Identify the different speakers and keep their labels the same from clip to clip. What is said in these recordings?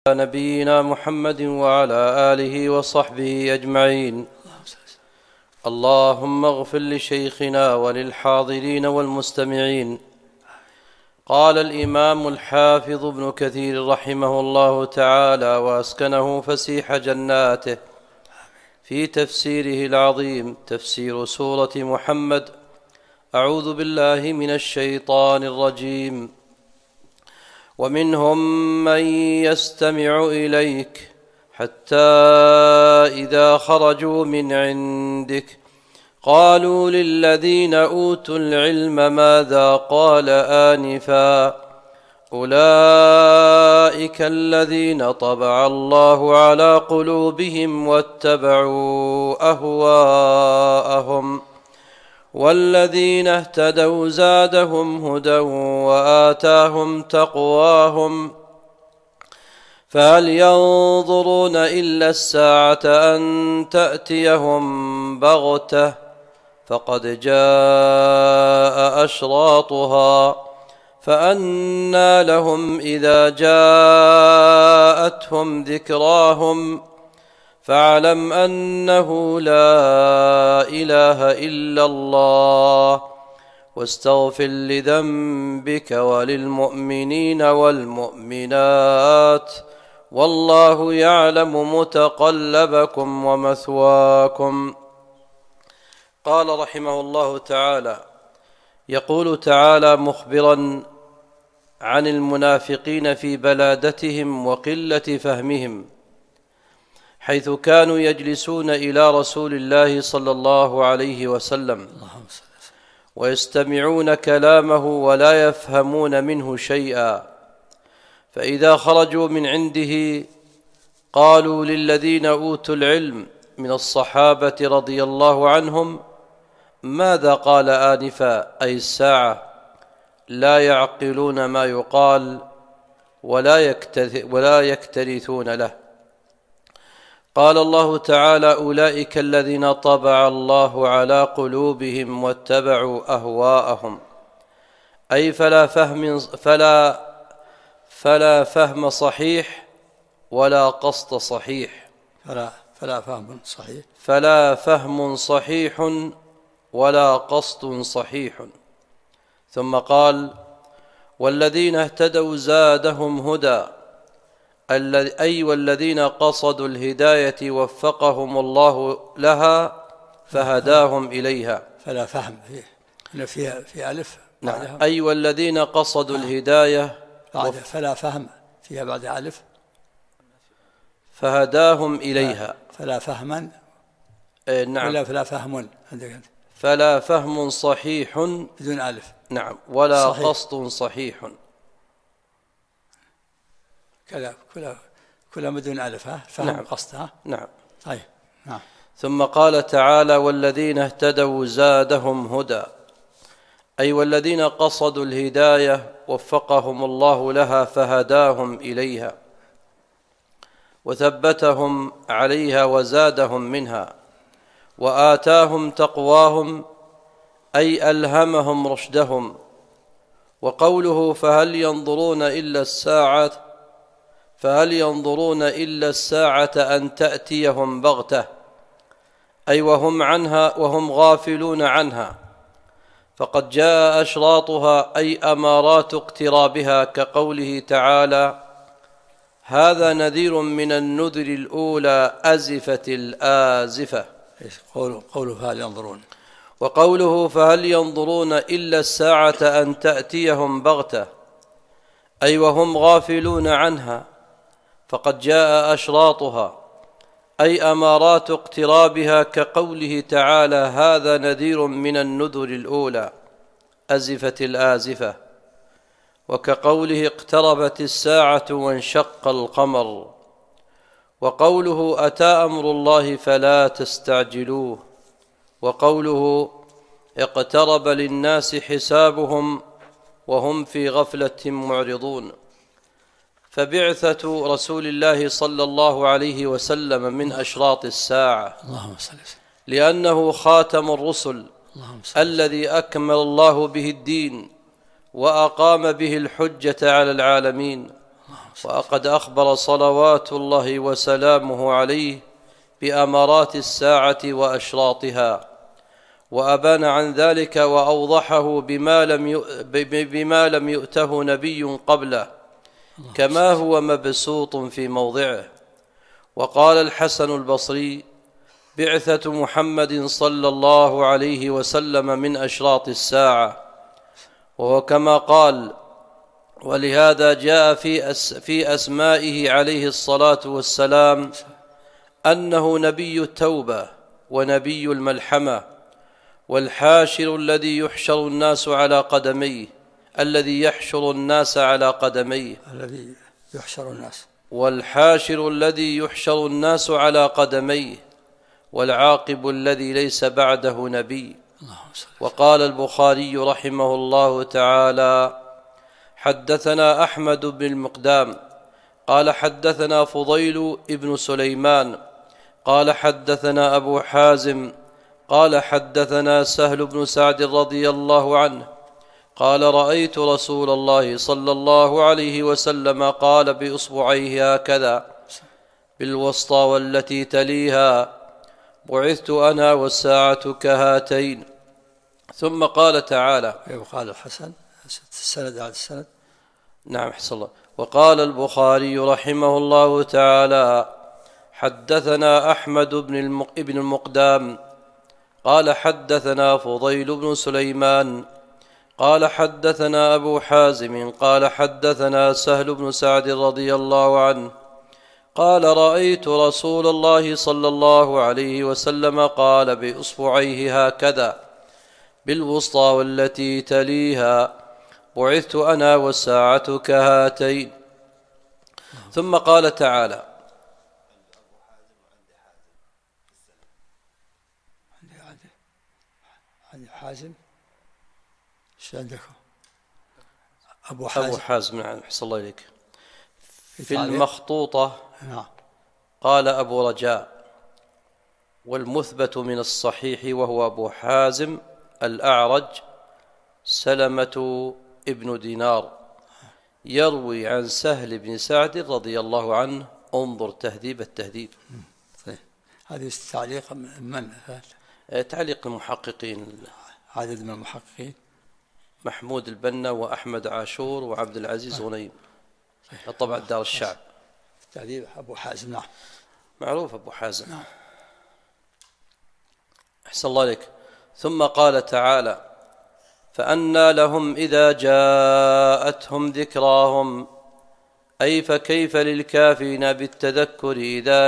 Speaker 1: نبينا محمد وعلى آله وصحبه أجمعين. اللهم اغفر لشيخنا وللحاضرين والمستمعين. قال الإمام الحافظ ابن كثير رحمه الله تعالى وأسكنه فسيح جناته في تفسيره العظيم تفسير سورة محمد: أعوذ بالله من الشيطان الرجيم. ومنهم من يستمع إليك حتى إذا خرجوا من عندك قالوا للذين أوتوا العلم ماذا قال آنفا أولئك الذين طبع الله على قلوبهم واتبعوا أهواءهم والذين اهتدوا زادهم هدى وآتاهم تقواهم فهل ينظرون إلا الساعة أن تأتيهم بغتة فقد جاء أشراطها فأنى لهم إذا جاءتهم ذكراهم فاعلم أنه لا إله إلا الله واستغفر لذنبك وللمؤمنين والمؤمنات والله يعلم متقلبكم ومثواكم. قال رحمه الله تعالى: يقول تعالى مخبرا عن المنافقين في بلادتهم وقلة فهمهم، حيث كانوا يجلسون إلى رسول الله صلى الله عليه وسلم ويستمعون كلامه ولا يفهمون منه شيئا، فإذا خرجوا من عنده قالوا للذين أوتوا العلم من الصحابة رضي الله عنهم ماذا قال آنفا، أي الساعة، لا يعقلون ما يقال ولا يكترثون له. قال الله تعالى: أولئك الذين طبع الله على قلوبهم واتبعوا أهواءهم، أي فلا فهم صحيح ولا قصد صحيح، فلا فهم صحيح ولا قصد صحيح. ثم قال: والذين اهتدوا زادهم هدى، أي والذين قصدوا الهداية وفقهم الله لها فهداهم إليها.
Speaker 2: فلا فهم في ألف.
Speaker 1: نعم. أي والذين قصدوا الهداية
Speaker 2: فلا فهم فيها بعد ألف
Speaker 1: فهداهم إليها.
Speaker 2: فلا فهما.
Speaker 1: نعم.
Speaker 2: ولا فلا فهم عندك.
Speaker 1: فلا فهم صحيح
Speaker 2: بدون ألف.
Speaker 1: نعم. ولا
Speaker 2: صحيح.
Speaker 1: قصد صحيح.
Speaker 2: كلها بدون ألف. فهم.
Speaker 1: نعم.
Speaker 2: قصد.
Speaker 1: نعم.
Speaker 2: طيب. نعم.
Speaker 1: ثم قال تعالى: والذين اهتدوا زادهم هدى، أي والذين قصدوا الهداية وفقهم الله لها فهداهم إليها وثبتهم عليها وزادهم منها وآتاهم تقواهم، أي ألهمهم رشدهم. وقوله فهل ينظرون إلا الساعة أن تأتيهم بغتة، أي وهم غافلون عنها، فقد جاء أشراطها، أي أمارات اقترابها، كقوله تعالى: هذا نذير من النذر الأولى أزفت الآزفة.
Speaker 2: قوله فهل ينظرون.
Speaker 1: وقوله فهل ينظرون إلا الساعة أن تأتيهم بغتة، أي وهم غافلون عنها، فقد جاء أشراطها، أي أمارات اقترابها، كقوله تعالى: هذا نذير من النذر الأولى أزفت الآزفة، وكقوله اقتربت الساعة وانشق القمر. وقوله أتى أمر الله فلا تستعجلوه. وقوله اقترب للناس حسابهم وهم في غفلة معرضون. فبعثة رسول الله صلى الله عليه وسلم من أشراط الساعة، لأنه خاتم الرسل الذي أكمل الله به الدين وأقام به الحجة على العالمين، وقد أخبر صلوات الله وسلامه عليه بأمارات الساعة وأشراطها، وأبان عن ذلك وأوضحه بما لم يؤته نبي قبله، كما هو مبسوط في موضعه. وقال الحسن البصري: بعثة محمد صلى الله عليه وسلم من أشراط الساعة، وهو كما قال. ولهذا جاء في أسمائه عليه الصلاة والسلام أنه نبي التوبة ونبي الملحمة، والحاشر الذي يحشر الناس على قدميه، والحاشر الذي يحشر الناس على قدميه، والعاقب الذي ليس بعده نبي. وقال البخاري رحمه الله تعالى: حدثنا أحمد بن المقدام قال حدثنا فضيل ابن سليمان قال حدثنا أبو حازم قال حدثنا سهل بن سعد رضي الله عنه قال: رأيت رسول الله صلى الله عليه وسلم قال بإصبعيه هكذا بالوسطى والتي تليها: بعثت أنا والساعة كهاتين. ثم قال تعالى:
Speaker 2: قال الحسن السند على السند.
Speaker 1: نعم، حسن الله. وقال البخاري رحمه الله تعالى: حدثنا أحمد بن المقدام قال حدثنا فضيل بن سليمان قال حدثنا أبو حازم قال حدثنا سهل بن سعد رضي الله عنه قال: رأيت رسول الله صلى الله عليه وسلم قال بإصبعيه هكذا بالوسطى والتي تليها: بعثت أنا والساعة كهاتين. ثم قال تعالى:
Speaker 2: عندي حازم. ايش عندكم؟
Speaker 1: أبو حازم. نعم، أحسن الله إليك. في المخطوطة قال أبو رجاء، والمثبت من الصحيح وهو أبو حازم الأعرج سلمة ابن دينار، يروي عن سهل بن سعد رضي الله عنه. انظر تهذيب التهذيب.
Speaker 2: هذه تعليق من؟
Speaker 1: تعليق المحققين،
Speaker 2: عدد من المحققين:
Speaker 1: محمود البنا وأحمد عاشور وعبد العزيز غنيم، طبعا دار الشعب.
Speaker 2: تهذيب أبو حازم. نعم،
Speaker 1: معروف أبو حازم. نعم. أحسن الله لك. ثم قال تعالى: فأنى لهم إذا جاءتهم ذكراهم، أي فكيف للكافرين بالتذكر إذا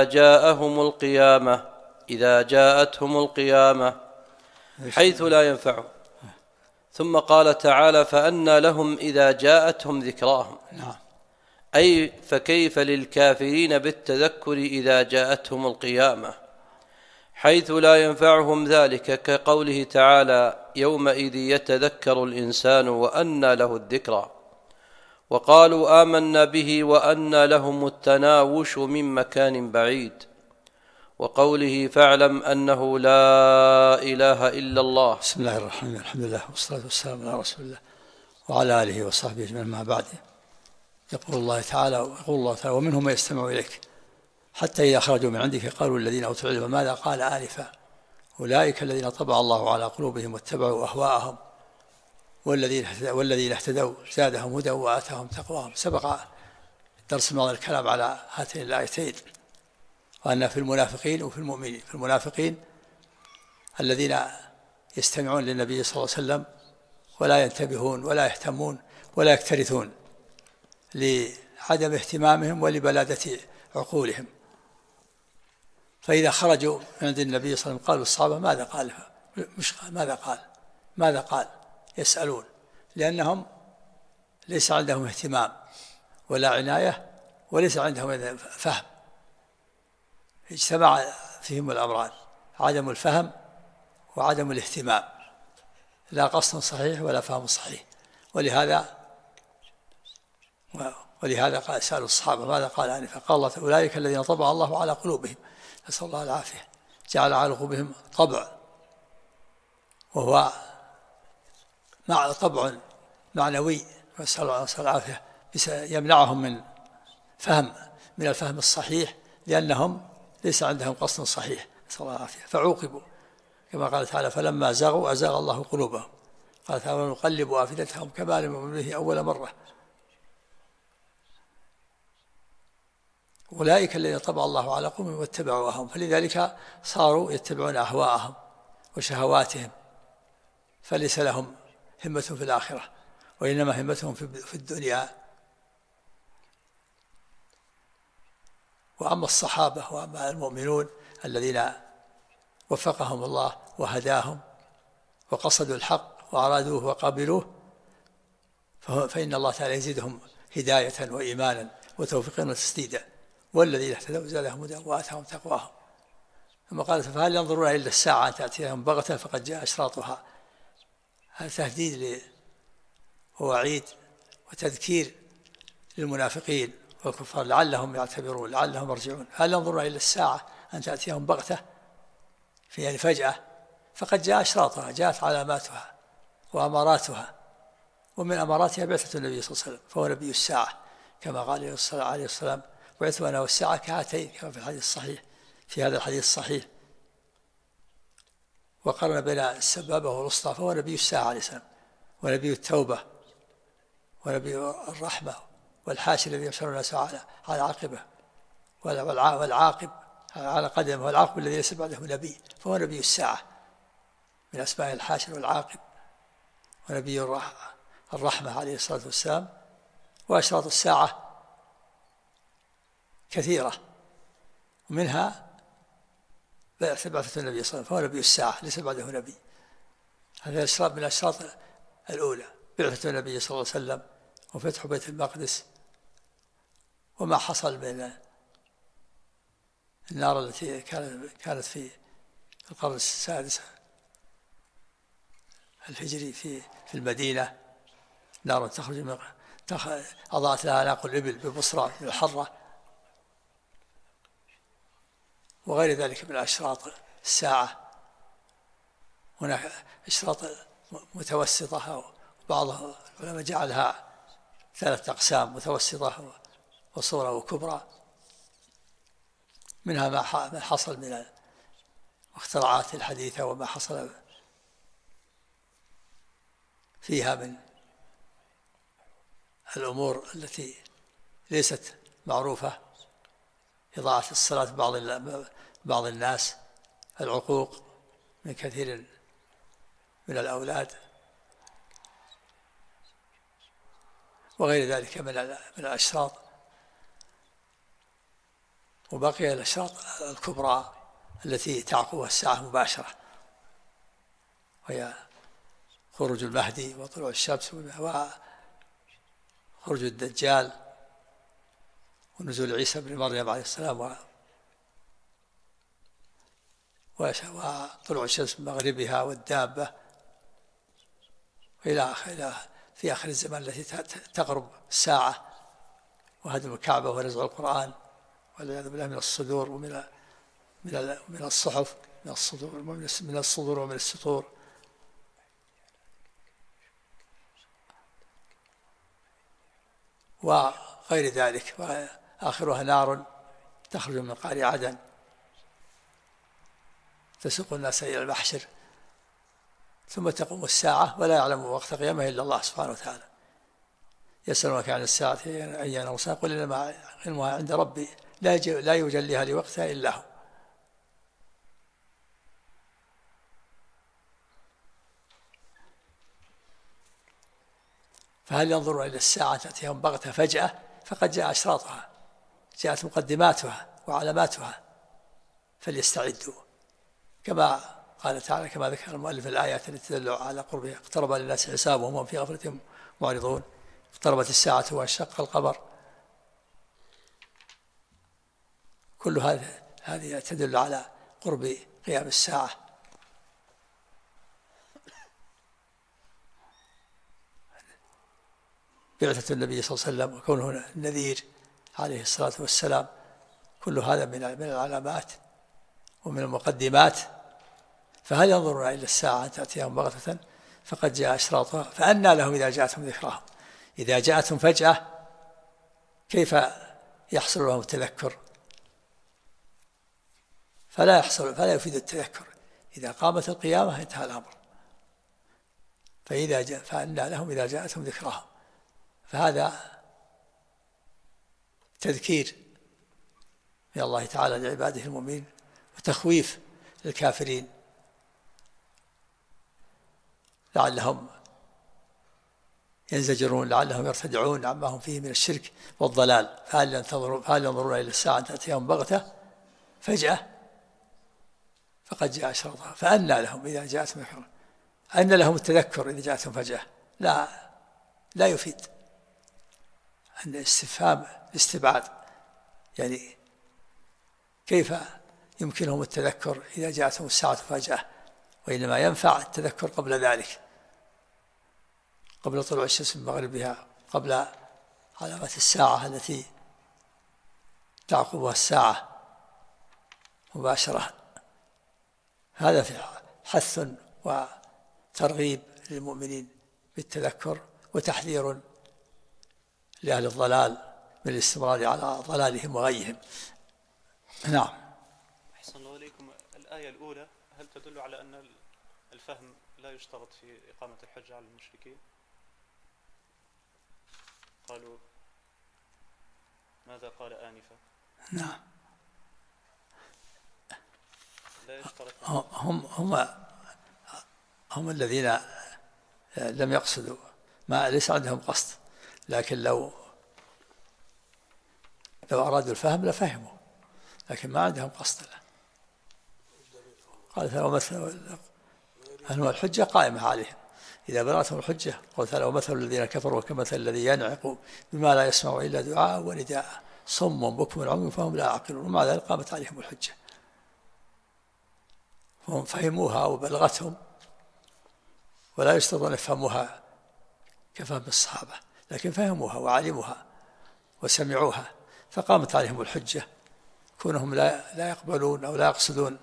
Speaker 1: جاءتهم القيامة حيث لا ينفعهم. ثم قال تعالى: فأنى لهم إذا جاءتهم ذكراهم، أي فكيف للكافرين بالتذكر إذا جاءتهم القيامة حيث لا ينفعهم ذلك، كقوله تعالى: يومئذ يتذكر الإنسان وأنى له الذكرى. وقالوا آمنا به وأنى لهم التناوش من مكان بعيد. وقوله: فاعلم أنه لا إله إلا الله.
Speaker 2: بسم الله الرحمن الرحيم، الحمد لله والصلاة والسلام على رسول الله وعلى آله وصحبه أجمعين، ما بعد. يقول الله تعالى: ومنهم من يستمع إليك حتى إذا خرجوا من عندك قالوا الذين أوتوا العلم ماذا قال آنفا أولئك الذين طبع الله على قلوبهم واتبعوا أهواءهم والذين اهتدوا زادهم هدى وآتاهم تقواهم. سبق الدرس الماضي الكلام على هاتين الآيتين، وأن في المنافقين وفي المؤمنين. في المنافقين الذين يستمعون للنبي صلى الله عليه وسلم ولا ينتبهون ولا يهتمون ولا يكترثون لعدم اهتمامهم ولبلادة عقولهم، فإذا خرجوا من عند النبي صلى الله عليه وسلم قالوا الصحابة ماذا قال؟ ماذا قال؟ يسألون، لأنهم ليس عندهم اهتمام ولا عناية وليس عندهم فهم، اجتمع فيهم الأمران: عدم الفهم وعدم الاهتمام، لا قصد صحيح ولا فهم صحيح. ولهذا قال سألوا الصحابة ماذا قال آنفا؟ قال الله: أولئك الذين طبع الله على قلوبهم، نسأل الله العافية، جعل على قلوبهم طبع، وهو طبع معنوي، نسأل الله العافية، يمنعهم من فهم من الفهم الصحيح، لأنهم ليس عندهم قصد صحيح، نسأل الله العافية، فعوقبوا كما قال تعالى فلما زاغوا أزاغ الله قلوبهم، قال تعالى ونقلب أفئدتهم كما لم يؤمنوا به أول مرة. أولئك الذين طبع الله على قلوبهم واتبعوا أهواءهم، فلذلك صاروا يتبعون أهواءهم وشهواتهم، فليس لهم همة في الآخرة، وإنما همتهم في الدنيا. وأما الصحابة وأما المؤمنون الذين وفقهم الله وهداهم وقصدوا الحق وأرادوه وقبلوه، فإن الله تعالى يزيدهم هداية وإيمانا وتوفيقا وتسديدا. والذين اهتدوا زادهم هدى وآتاهم تقواهم. ثم قال فهل ينظرون إلا الساعة أن تأتيهم بغتة فقد جاء أشراطها. هذا تهديد ووعيد وتذكير للمنافقين والكفار لعلهم يعتبرون لعلهم يرجعون. هل ينظرون إلا الساعة أن تأتيهم بغتة يعني فجأة، فقد جاء أشراطها، جاءت علاماتها وأماراتها، ومن أماراتها بعثة النبي صلى الله عليه وسلم، فهو نبي الساعة كما قال عليه السلام بعثت أنا والساعة كهاتين، كما في الحديث الصحيح في هذا الحديث الصحيح. وقرن بين السبابة والوسطى، فهو نبي الساعة عليه السلام، ونبي التوبة، ونبي الرحمة، والحاشر الذي يبشر الناس على عاقبه، والعاقب على قدمه، والعاقب الذي ليس بعده نبي، فهو نبي الساعة من أسماء الحاشر والعاقب، ونبي الرحمة عليه الصلاة والسلام. وأشراط الساعة كثيرة، ومنها بعثة النبي صلى الله عليه وسلم، فهو نبي الساعة ليس بعده نبي. هذا الأشراط من الأشراط الأولى، بعثة النبي صلى الله عليه وسلم، وفتح بيت المقدس، وما حصل من النار التي كانت في القرن السادس الهجري في المدينة، نار تخرج أضاءت لها أعناق الإبل ببصرى من الحرة، وغير ذلك من أشراط الساعة. هناك أشراط متوسطة، وبعض العلماء جعلها 3 أقسام: متوسطة وصغرى وكبرى. منها ما حصل من الاختراعات الحديثة، وما حصل فيها من الأمور التي ليست معروفة، إضاعة الصلاة بعض الناس، العقوق من كثير من الأولاد، وغير ذلك من الأشراط. وبقي الأشراط الكبرى التي تعقبها الساعة مباشرة، وهي خروج المهدي وطلوع الشمس وخروج الدجال ونزول عيسى بن مريم عليه السلام وطلوع الشمس من مغربها والدابة، وإلى في آخر الزمان التي تقرب الساعة، وهدم الكعبة ونزع القرآن والعياذ بالله من الصدور ومن الصحف، من الصدور ومن السطور. وغير ذلك، وآخرها نار تخرج من قعر عدن تسوق الناس إلى المحشر، ثم تقوم الساعة ولا يعلم وقت قيامها إلا الله سبحانه وتعالى. يسألونك عن الساعة أيان مرساها، قل إنما علمها عند ربي لا يجليها لوقتها إلا هو. فهل ينظرون إلى الساعة تأتيهم بغتة فجأة، فقد جاء أشراطها، جاءت مقدماتها وعلاماتها، فليستعدوا كما قال تعالى، كما ذكر المؤلف الآيات التي تدل على قربها: اقترب للناس حسابهم وهم في غفلة معرضون، اقتربت الساعة وانشق القمر. كل هذه تدل على قرب قيام الساعة. بعثة النبي صلى الله عليه وسلم وكونه النذير عليه الصلاة والسلام، كل هذا من العلامات ومن المقدمات. فهل ينظرون إلى الساعة أن تأتيهم بغتة فقد جاء أشراطها، فأنى لهم إذا جاءتهم ذكراهم. إذا جاءتهم فجأة كيف يحصل لهم التذكر، فلا يفيد التذكر. إذا قامت القيامة انتهى الأمر. فأنى لهم إذا جاءتهم ذكراهم. فهذا تذكير من الله تعالى لعباده المؤمنين، وتخويف للكافرين لعلهم ينزجرون، لعلهم يرتدعون عما هم فيه من الشرك والضلال. فهل ينظرون إلى الساعة أن تأتيهم بغتة فجأة فقد جاء أشراطها فأنى لهم إذا جاءتهم ذكراهم. أن لهم التذكر إذا جاءتهم فجأة؟ لا يفيد. أن استفهام استبعاد، يعني كيف يمكنهم التذكر إذا جاءتهم الساعة فجأة؟ وإنما ينفع التذكر قبل ذلك، قبل طلوع الشمس من مغربها، قبل علامات الساعة التي تعقبها الساعة مباشرة. هذا في حث وترغيب للمؤمنين بالتذكر، وتحذير لأهل الضلال من الاستمرار على ضلالهم وغيهم. نعم.
Speaker 3: أحسن الله إليكم. الآية الأولى هل تدل على أن الفهم لا يشترط في إقامة الحج على المشركين؟ قالوا ماذا قال آنفا؟
Speaker 2: نعم.
Speaker 3: لا يشترط.
Speaker 2: هم الذين لم يقصدوا، ما ليس عندهم قصد، لكن لو أرادوا الفهم لفهموا، لكن ما عندهم قصد له. قال فهو الحجة قائمة عليهم إذا بلغتهم الحجة. قال تعالى ومثل الذين كفروا كمثل الذي ينعق بما لا يسمع إلا دعاء ونداء صم بكم عمي فهم لا يعقلون. ومع ذلك قامت عليهم الحجة، فهم فهموها وبلغتهم، ولا يشترطون يفهموها كفهم الصحابة، لكن فهموها وعلموها وسمعوها فقامت عليهم الحجة. كونهم لا يقبلون أو لا يقصدون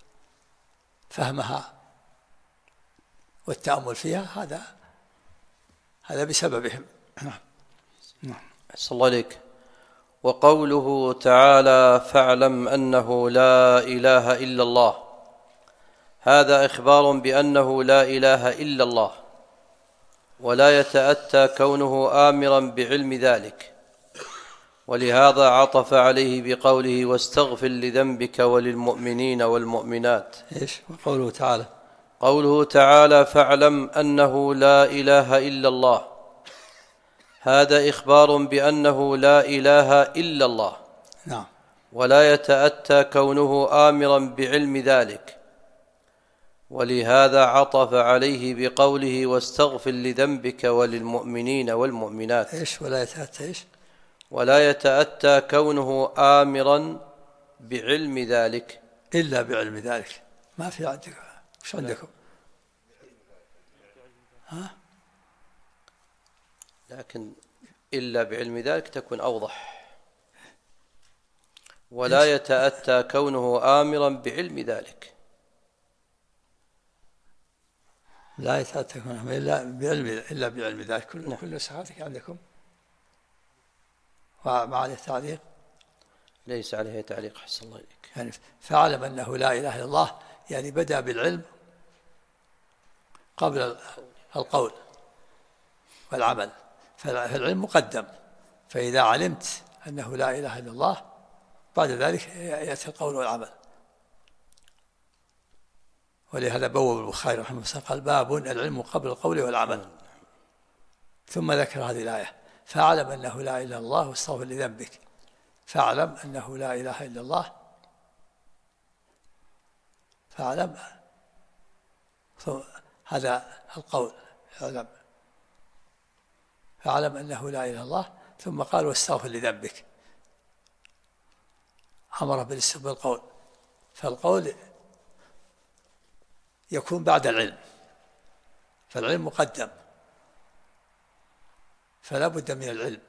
Speaker 2: فهمها والتأمل فيها هذا بسببهم. نعم.
Speaker 1: أحسن الله عليك. وقوله تعالى فاعلم أنه لا إله إلا الله، هذا إخبار بأنه لا إله إلا الله، ولا يتأتى كونه آمرا بعلم ذلك، ولهذا عطف عليه بقوله واستغفر لذنبك وللمؤمنين والمؤمنات.
Speaker 2: إيش وقوله تعالى؟
Speaker 1: قوله تعالى فاعلم أنه لا إله إلا الله، هذا إخبار بأنه لا إله إلا الله.
Speaker 2: نعم.
Speaker 1: ولا يتأتى كونه آمرا بعلم ذلك، ولهذا عطف عليه بقوله واستغفر لذنبك وللمؤمنين والمؤمنات.
Speaker 2: إيش ولا يتأتى إيش؟
Speaker 1: ولا يتأتى كونه آمرا بعلم ذلك
Speaker 2: إلا بعلم ذلك. ما في عندكم. وش عندكم؟ ها؟
Speaker 1: لكن إلا بعلم ذلك تكون أوضح. ولا يتأتى كونه آمرا بعلم ذلك.
Speaker 2: لا يتأتى كونه إلا بعلم ذلك. كل نسخاتك عندكم وما عليه تعليق؟
Speaker 1: ليس عليه تعليق. حسن الله إليك.
Speaker 2: يعني فاعلم أنه لا إله إلا الله، يعني بدأ بالعلم قبل القول والعمل، فالعلم مقدم. فإذا علمت أنه لا إله إلا الله بعد ذلك يأتي القول والعمل. ولهذا بوب البخاري رحمه الله قال باب العلم قبل القول والعمل، ثم ذكر هذه الآية فاعلم أنه لا إله إلا الله واستغفر لذنبك. فاعلم أنه لا إله إلا الله، فاعلم هذا القول فاعلم أنه لا إله إلا الله، ثم قال واستغفر لذنبك، أمره بالقول. فالقول يكون بعد العلم، فالعلم مقدم، فلا بد من العلم،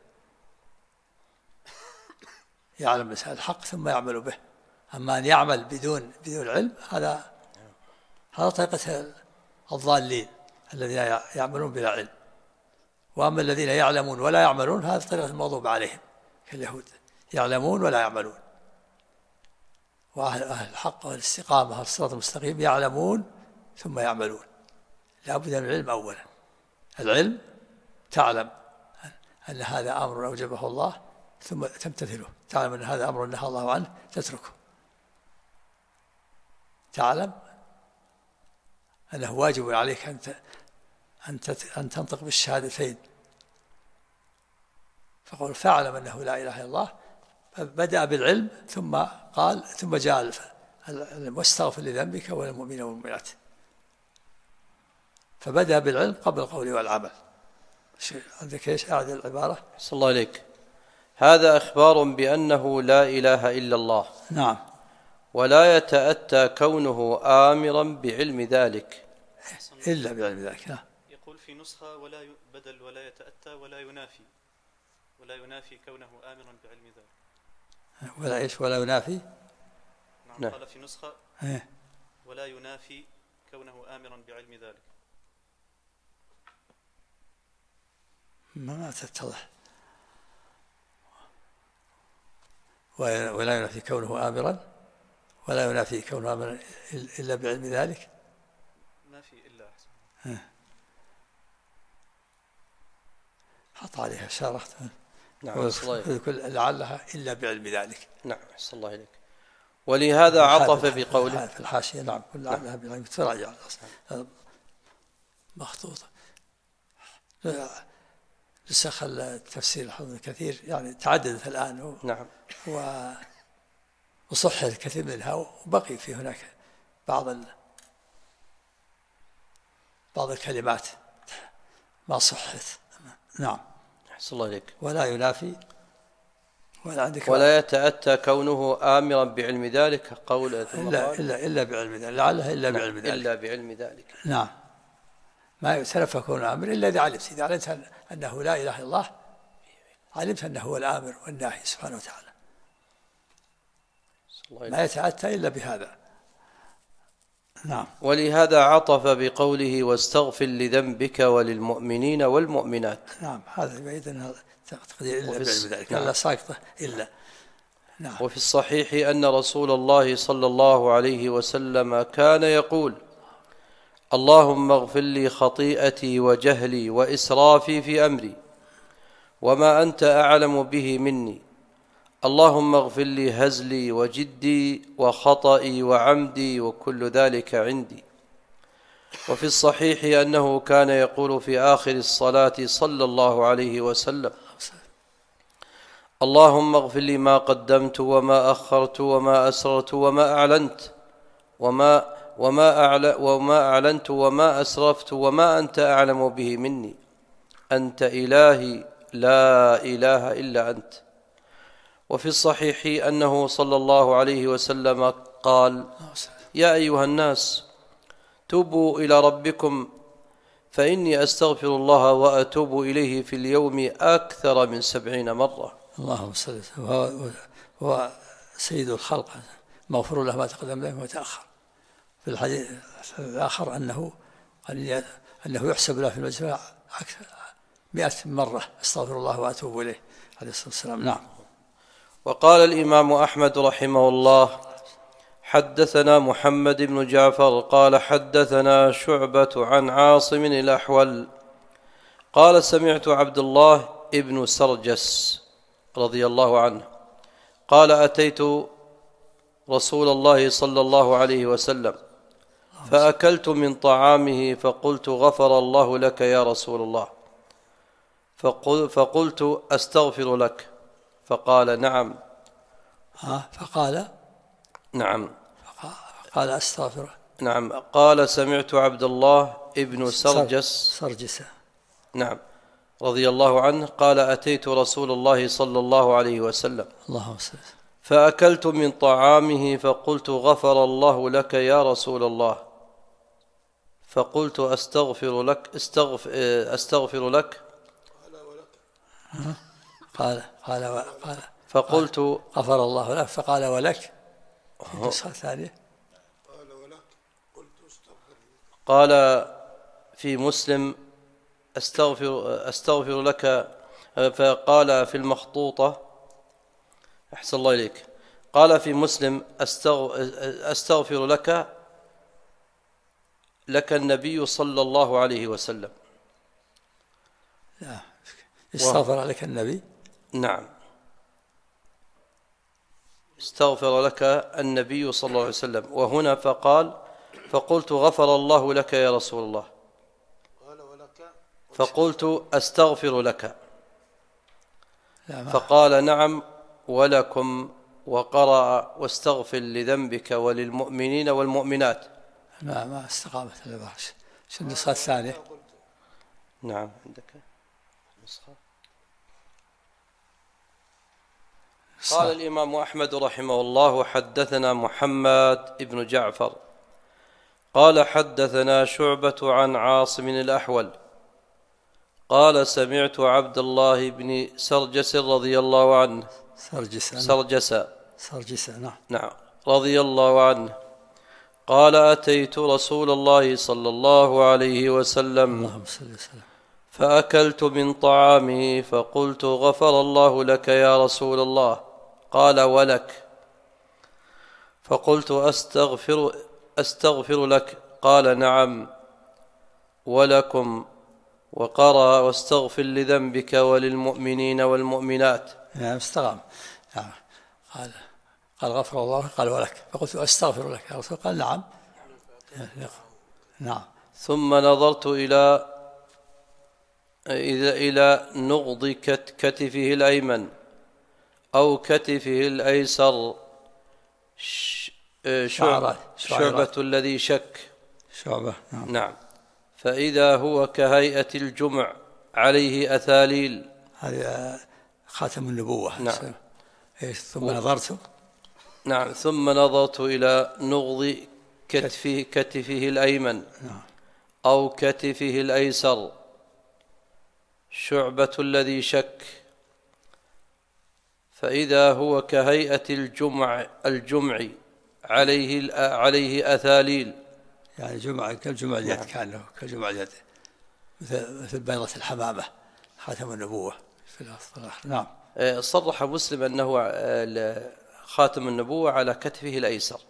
Speaker 2: يعلم الحق ثم يعمل به. أما أن يعمل بدون علم هذا طريقة الضالين الذين يعملون بلا علم. وأما الذين يعلمون ولا يعملون هذا طريقة المغضوب عليهم كاليهود، يعلمون ولا يعملون. وأهل الحق والاستقامة على الصراط المستقيم يعلمون ثم يعملون. لا بد من العلم أولا. العلم تعلم أن هذا أمر أوجبه الله ثم تمتثله، تعلم أن هذا أمر نهى الله عنه تتركه، تعلم أنه واجب عليك أن تنطق بالشهادتين، فقال فاعلم أنه لا إله إلا الله، بدأ بالعلم ثم جاء واستغفر لذنبك وللمؤمنين والمؤمنات، فبدأ بالعلم قبل القول والعمل. عندك ايش أعد العبارة؟
Speaker 1: صلى الله عليك. هذا إخبار بأنه لا إله إلا الله.
Speaker 2: نعم.
Speaker 1: ولا يتأتى كونه آمرا بعلم ذلك
Speaker 2: إلا بعلم ذلك. نعم.
Speaker 3: يقول في نسخة بدل ولا يتأتى ولا ينافي كونه آمرا بعلم ذلك.
Speaker 2: ولا إيش؟ ولا ينافي.
Speaker 3: نعم. قال في نسخة ولا ينافي كونه آمرا بعلم ذلك.
Speaker 2: ما تتضح. ولا ينافي كونه آمرا ولا ينافي كونه آمرا إلا بعلم ذلك.
Speaker 3: ما في إلا أحسن.
Speaker 2: حط عليها إشارة.
Speaker 1: نعم.
Speaker 2: لعلها إلا بعلم ذلك.
Speaker 1: نعم. صلى الله عليك. ولهذا عطف بقوله
Speaker 2: في الحاشية. نعم. لعلها بعلم تراجع مخطوطة. نسخ التفسير الحافظ كثير يعني تعددت الآن.
Speaker 1: نعم.
Speaker 2: وصح الكثير منها، وبقي في هناك بعض الكلمات ما صحت. نعم.
Speaker 1: أحسن الله عليك.
Speaker 2: ولا ينافي
Speaker 1: ولا يتأتى كونه آمرا بعلم ذلك قول
Speaker 2: إلا بعلم ذلك. لعلها إلا بعلم ذلك.
Speaker 1: إلا بعلم ذلك.
Speaker 2: نعم. ما يسلف يكون آمر إلا إذا علمت. إذا علمت أنه لا إله إلا الله علمت أنه هو الآمر والناهي سبحانه وتعالى. ما يتأتى إلا بهذا. نعم.
Speaker 1: ولهذا عطف بقوله واستغفر لذنبك وللمؤمنين والمؤمنات.
Speaker 2: نعم. هذا يبين أن تقدير إلا بعلم ذلك. لا ساقطة إلا. نعم.
Speaker 1: وفي الصحيح أن رسول الله صلى الله عليه وسلم كان يقول اللهم اغفر لي خطيئتي وجهلي وإسرافي في أمري وما أنت أعلم به مني، اللهم اغفر لي هزلي وجدي وخطئي وعمدي وكل ذلك عندي. وفي الصحيح أنه كان يقول في آخر الصلاة صلى الله عليه وسلم اللهم اغفر لي ما قدمت وما أخرت وما أسررت وما أعلنت وما أعلنت وما أسرفت وما أنت أعلم به مني، أنت إلهي لا إله إلا أنت. وفي الصحيح أنه صلى الله عليه وسلم قال يا أيها الناس توبوا إلى ربكم فإني أستغفر الله وأتوب إليه في اليوم أكثر من 70 مرة.
Speaker 2: اللهم صل وسلم. هو سيد الخلق مغفور له ما تقدم له وما تأخر. في الحديث الآخر أنه يحسب له في المجمع 100 مرة استغفر الله وأتوب إليه عليه الصلاة والسلام. نعم.
Speaker 1: وقال الإمام أحمد رحمه الله حدثنا محمد بن جعفر قال حدثنا شعبة عن عاصم الأحول قال سمعت عبد الله ابن سرجس رضي الله عنه قال أتيت رسول الله صلى الله عليه وسلم فأكلت من طعامه فقلت غفر الله لك يا رسول الله، فقلت أستغفر لك، فقال نعم.
Speaker 2: فقال
Speaker 1: نعم.
Speaker 2: قال أستغفر.
Speaker 1: نعم. قال سمعت عبد الله ابن سرجس نعم رضي الله عنه قال أتيت رسول الله صلى الله عليه وسلم فأكلت من طعامه فقلت غفر الله لك يا رسول الله، فقلت أستغفر لك
Speaker 2: قال
Speaker 1: فقلت
Speaker 2: غفر الله لك، فقال ولك في نسخة ثانية
Speaker 4: قال ولك قلت استغفر لك.
Speaker 1: قال في مسلم أستغفر لك، فقال في المخطوطة أحسن الله إليك. قال في مسلم: أستغفر لك النبي صلى الله عليه وسلم.
Speaker 2: لا، استغفر لك النبي.
Speaker 1: نعم، استغفر لك النبي صلى الله عليه وسلم. وهنا فقلت: غفر الله لك يا رسول الله. فقلت: أستغفر لك. فقال: نعم ولكم. وقرأ: واستغفر لذنبك وللمؤمنين والمؤمنات.
Speaker 2: ما استقامت البحث. شو النسخة الثانية؟
Speaker 1: نعم، عندك نسخة. قال الإمام أحمد رحمه الله: حدثنا محمد بن جعفر قال حدثنا شعبة عن عاصم الأحول قال: سمعت عبد الله بن سرجس رضي الله عنه سرجس نعم رضي الله عنه قال: أتيت رسول الله صلى الله عليه وسلم فأكلت من طعامه فقلت: غفر الله لك يا رسول الله. قال: ولك. فقلت: أستغفر لك. قال: نعم ولكم. وقرأ: واستغفر لذنبك وللمؤمنين والمؤمنات.
Speaker 2: نعم، استقام. قال: غفر الله. قال: ولك. فقلت: أستغفر لك يا رسول. قال: نعم. نعم.
Speaker 1: ثم نظرت إلى نغض كتفه الأيمن أو كتفه الأيسر شعبة الذي شك.
Speaker 2: شعبة.
Speaker 1: نعم. فإذا هو كهيئة الجمع عليه أثاليل.
Speaker 2: هذا خاتم النبوة.
Speaker 1: نعم.
Speaker 2: ثم نظرت.
Speaker 1: نعم. ثم نظرت إلى نغض كتفه الأيمن أو كتفه الأيسر شعبة الذي شك. فإذا هو كهيئة الجمع عليه أثاليل.
Speaker 2: يعني جمع كالجمع اليد. كأنه كالجمع اليد، مثل بيضة الحمامة. خاتم النبوة في الاصطلاح. نعم.
Speaker 1: صرح مسلم أنه خاتم النبوة على كتفه الأيسر.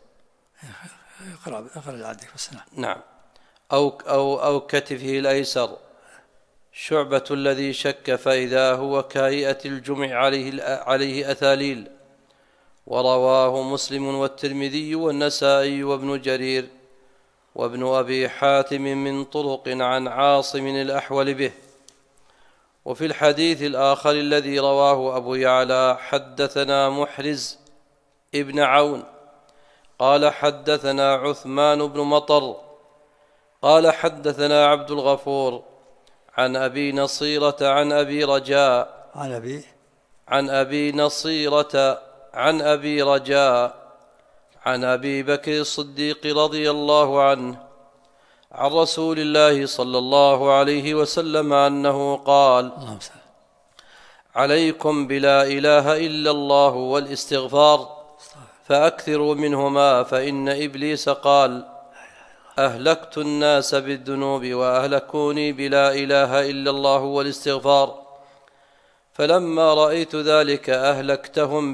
Speaker 2: اقرأ عندك بس.
Speaker 1: نعم. أو كتفه الأيسر شعبة الذي شك. فإذا هو كهيئة الجمع عليه أثاليل. ورواه مسلم والترمذي والنسائي وابن جرير وابن أبي حاتم من طرق عن عاصم الأحول به. وفي الحديث الآخر الذي رواه أبو يعلى: حدثنا محرز ابن عون قال: حدثنا عثمان بن مطر قال: حدثنا عبد الغفور عن أبي نصيرة عن أبي رجاء عن أبي بكر الصديق رضي الله عنه عن رسول الله صلى الله عليه وسلم أنه قال: عليكم بلا إله إلا الله والاستغفار فأكثروا منهما، فإن إبليس قال: أهلكت الناس بالذنوب وأهلكوني بلا إله إلا الله والاستغفار. فلما رأيت ذلك أهلكتهم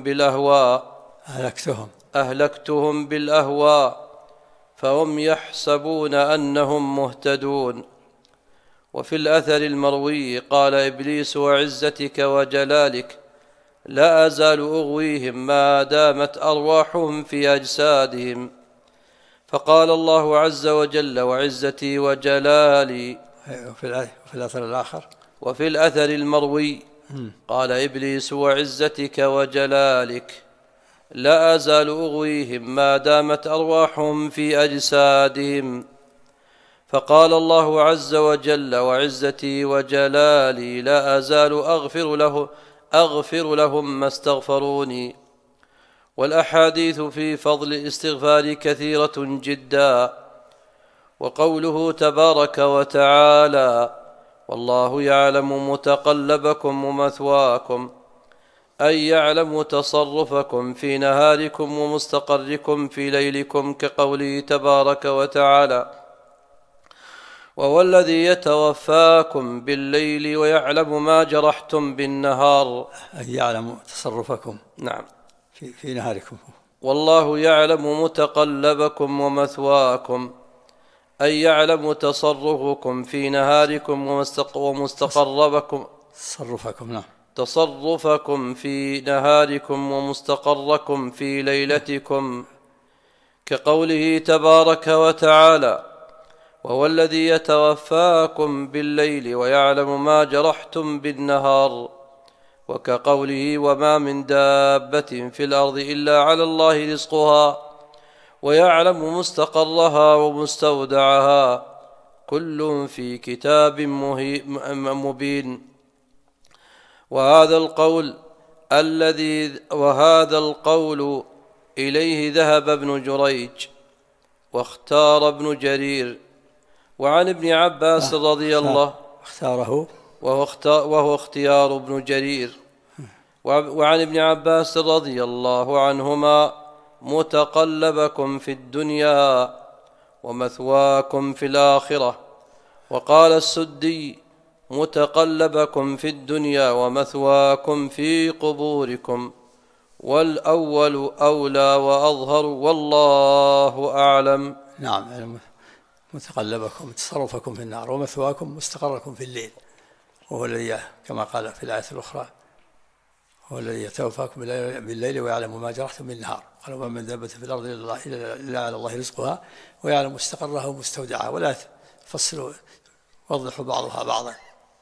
Speaker 1: بالأهواء فهم يحسبون أنهم مهتدون. وفي الأثر المروي قال إبليس: وعزتك وجلالك لا أزال أغويهم ما دامت أرواحهم في أجسادهم. فقال الله عز وجل: وعزتي وجلالي. وفي الأثر المروي قال إبليس: وعزتك وجلالك لا أزال أغويهم ما دامت أرواحهم في أجسادهم. فقال الله عز وجل: وعزتي وجلالي لا أزال أغفر لهم ما استغفروني. والأحاديث في فضل الاستغفار كثيرة جدا. وقوله تبارك وتعالى: والله يعلم متقلبكم ومثواكم، أي يعلم تصرفكم في نهاركم ومستقركم في ليلكم، كقوله تبارك وتعالى: وهو الذي يتوفاكم بالليل ويعلم ما جرحتم بالنهار.
Speaker 2: أي يعلم تصرفكم.
Speaker 1: نعم.
Speaker 2: في نهاركم.
Speaker 1: والله يعلم متقلبكم ومثواكم، أي يعلم تصرفكم في نهاركم ومستقربكم
Speaker 2: تصرفكم. نعم.
Speaker 1: تصرفكم في نهاركم ومستقركم في ليلتكم، كقوله تبارك وتعالى: وهو الذي يتوفاكم بالليل ويعلم ما جرحتم بالنهار، وكقوله: وما من دابة في الأرض إلا على الله رزقها ويعلم مستقرها ومستودعها كل في كتاب مبين. وهذا القول إليه ذهب ابن جريج واختار ابن جرير. وعن ابن عباس رضي الله
Speaker 2: اختاره
Speaker 1: وهو اختيار ابن جرير. وعن ابن عباس رضي الله عنهما: متقلبكم في الدنيا ومثواكم في الآخرة. وقال السدي: متقلبكم في الدنيا ومثواكم في قبوركم، والأول أولى وأظهر، والله أعلم.
Speaker 2: نعم. متقلبكم تصرفكم في النار، ومثواكم مستقركم في الليل، وهو الذي كما قال في الآية الأخرى: هو الذي يتوفاكم بالليل ويعلم ما جرحتم بالنهار. قال: وما من دابة في الأرض إلا على الله رزقها ويعلم مستقرها ومستودعها. ولا تفصلوا وضحوا بعضها بعضا.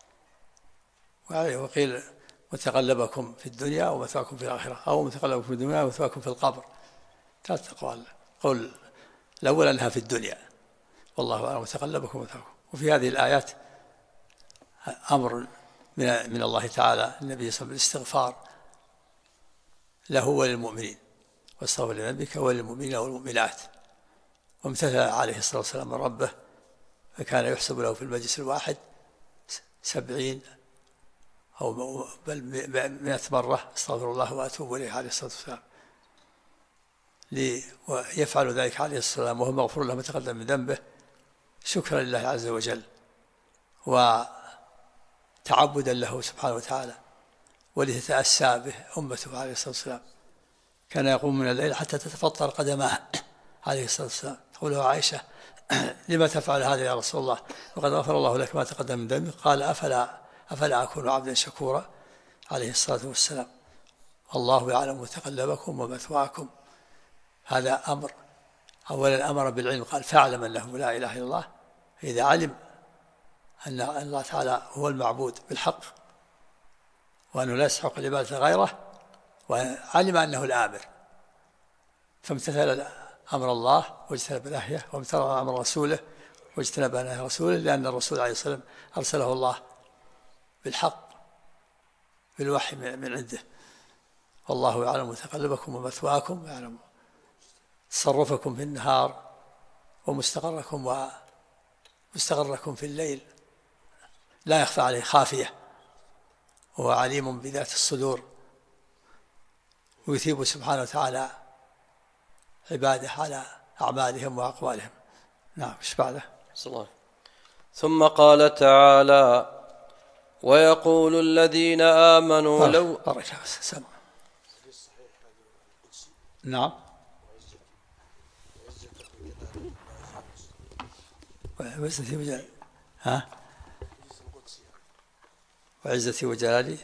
Speaker 2: وقيل: متقلبكم في الدنيا ومثواكم في الآخرة، أو متقلبكم في الدنيا ومثواكم في القبر. ثلاث أقوال. قول الأول أنها في الدنيا، والله أعلم متقلبكم ومثواكم. وفي هذه الآيات أمر من الله تعالى النبي صلى الله عليه وسلم بالاستغفار له وللمؤمنين: واستغفر لذنبك وللمؤمنين والمؤمنات. وامتثل عليه الصلاة والسلام من ربه، فكان يحسب له في المجلس الواحد 70 أو بل 100 مرة: استغفر الله وأتوب إليه عليه الصلاة والسلام. ويفعل ذلك عليه الصلاة والسلام وهو مغفور له ما تقدم من ذنبه، شكرا لله عز وجل وتعبدا له سبحانه وتعالى، ولتتأسى به أمته عليه الصلاة والسلام. كان يقوم من الليل حتى تتفطر قدماه عليه الصلاة والسلام. تقول له عائشة: لما تفعل هذا يا رسول الله وقد غفر الله لك ما تقدم من ذنبك؟ قال: أفلا أكون عبدا شكورا عليه الصلاة والسلام. الله يعلم متقلبكم ومثواكم. هذا أمر. أولا أمر بالعلم، قال: فاعلم أنه لا إله إلا الله. إذا علم أن الله تعالى هو المعبود بالحق وأنه لا يستحق العبادة غيره، وعلم أنه الآمر، فامتثل أمر الله واجتنب نهيه، وامتثل أمر رسوله واجتنب نهي رسوله، لأن الرسول عليه الصلاة والسلام أرسله الله بالحق بالوحي من عنده. والله يعلم متقلبكم ومثواكم، يعلم تصرفكم في النهار ومستقركم في الليل، لا يخفى عليه خافية، وهو عليم بذات الصدور، ويثيب سبحانه وتعالى عباده على أعمالهم وأقوالهم. نعم. ايش بعده؟
Speaker 1: ثم قال تعالى: ويقول الذين آمنوا لو
Speaker 2: نعم. وعزتي وجلالي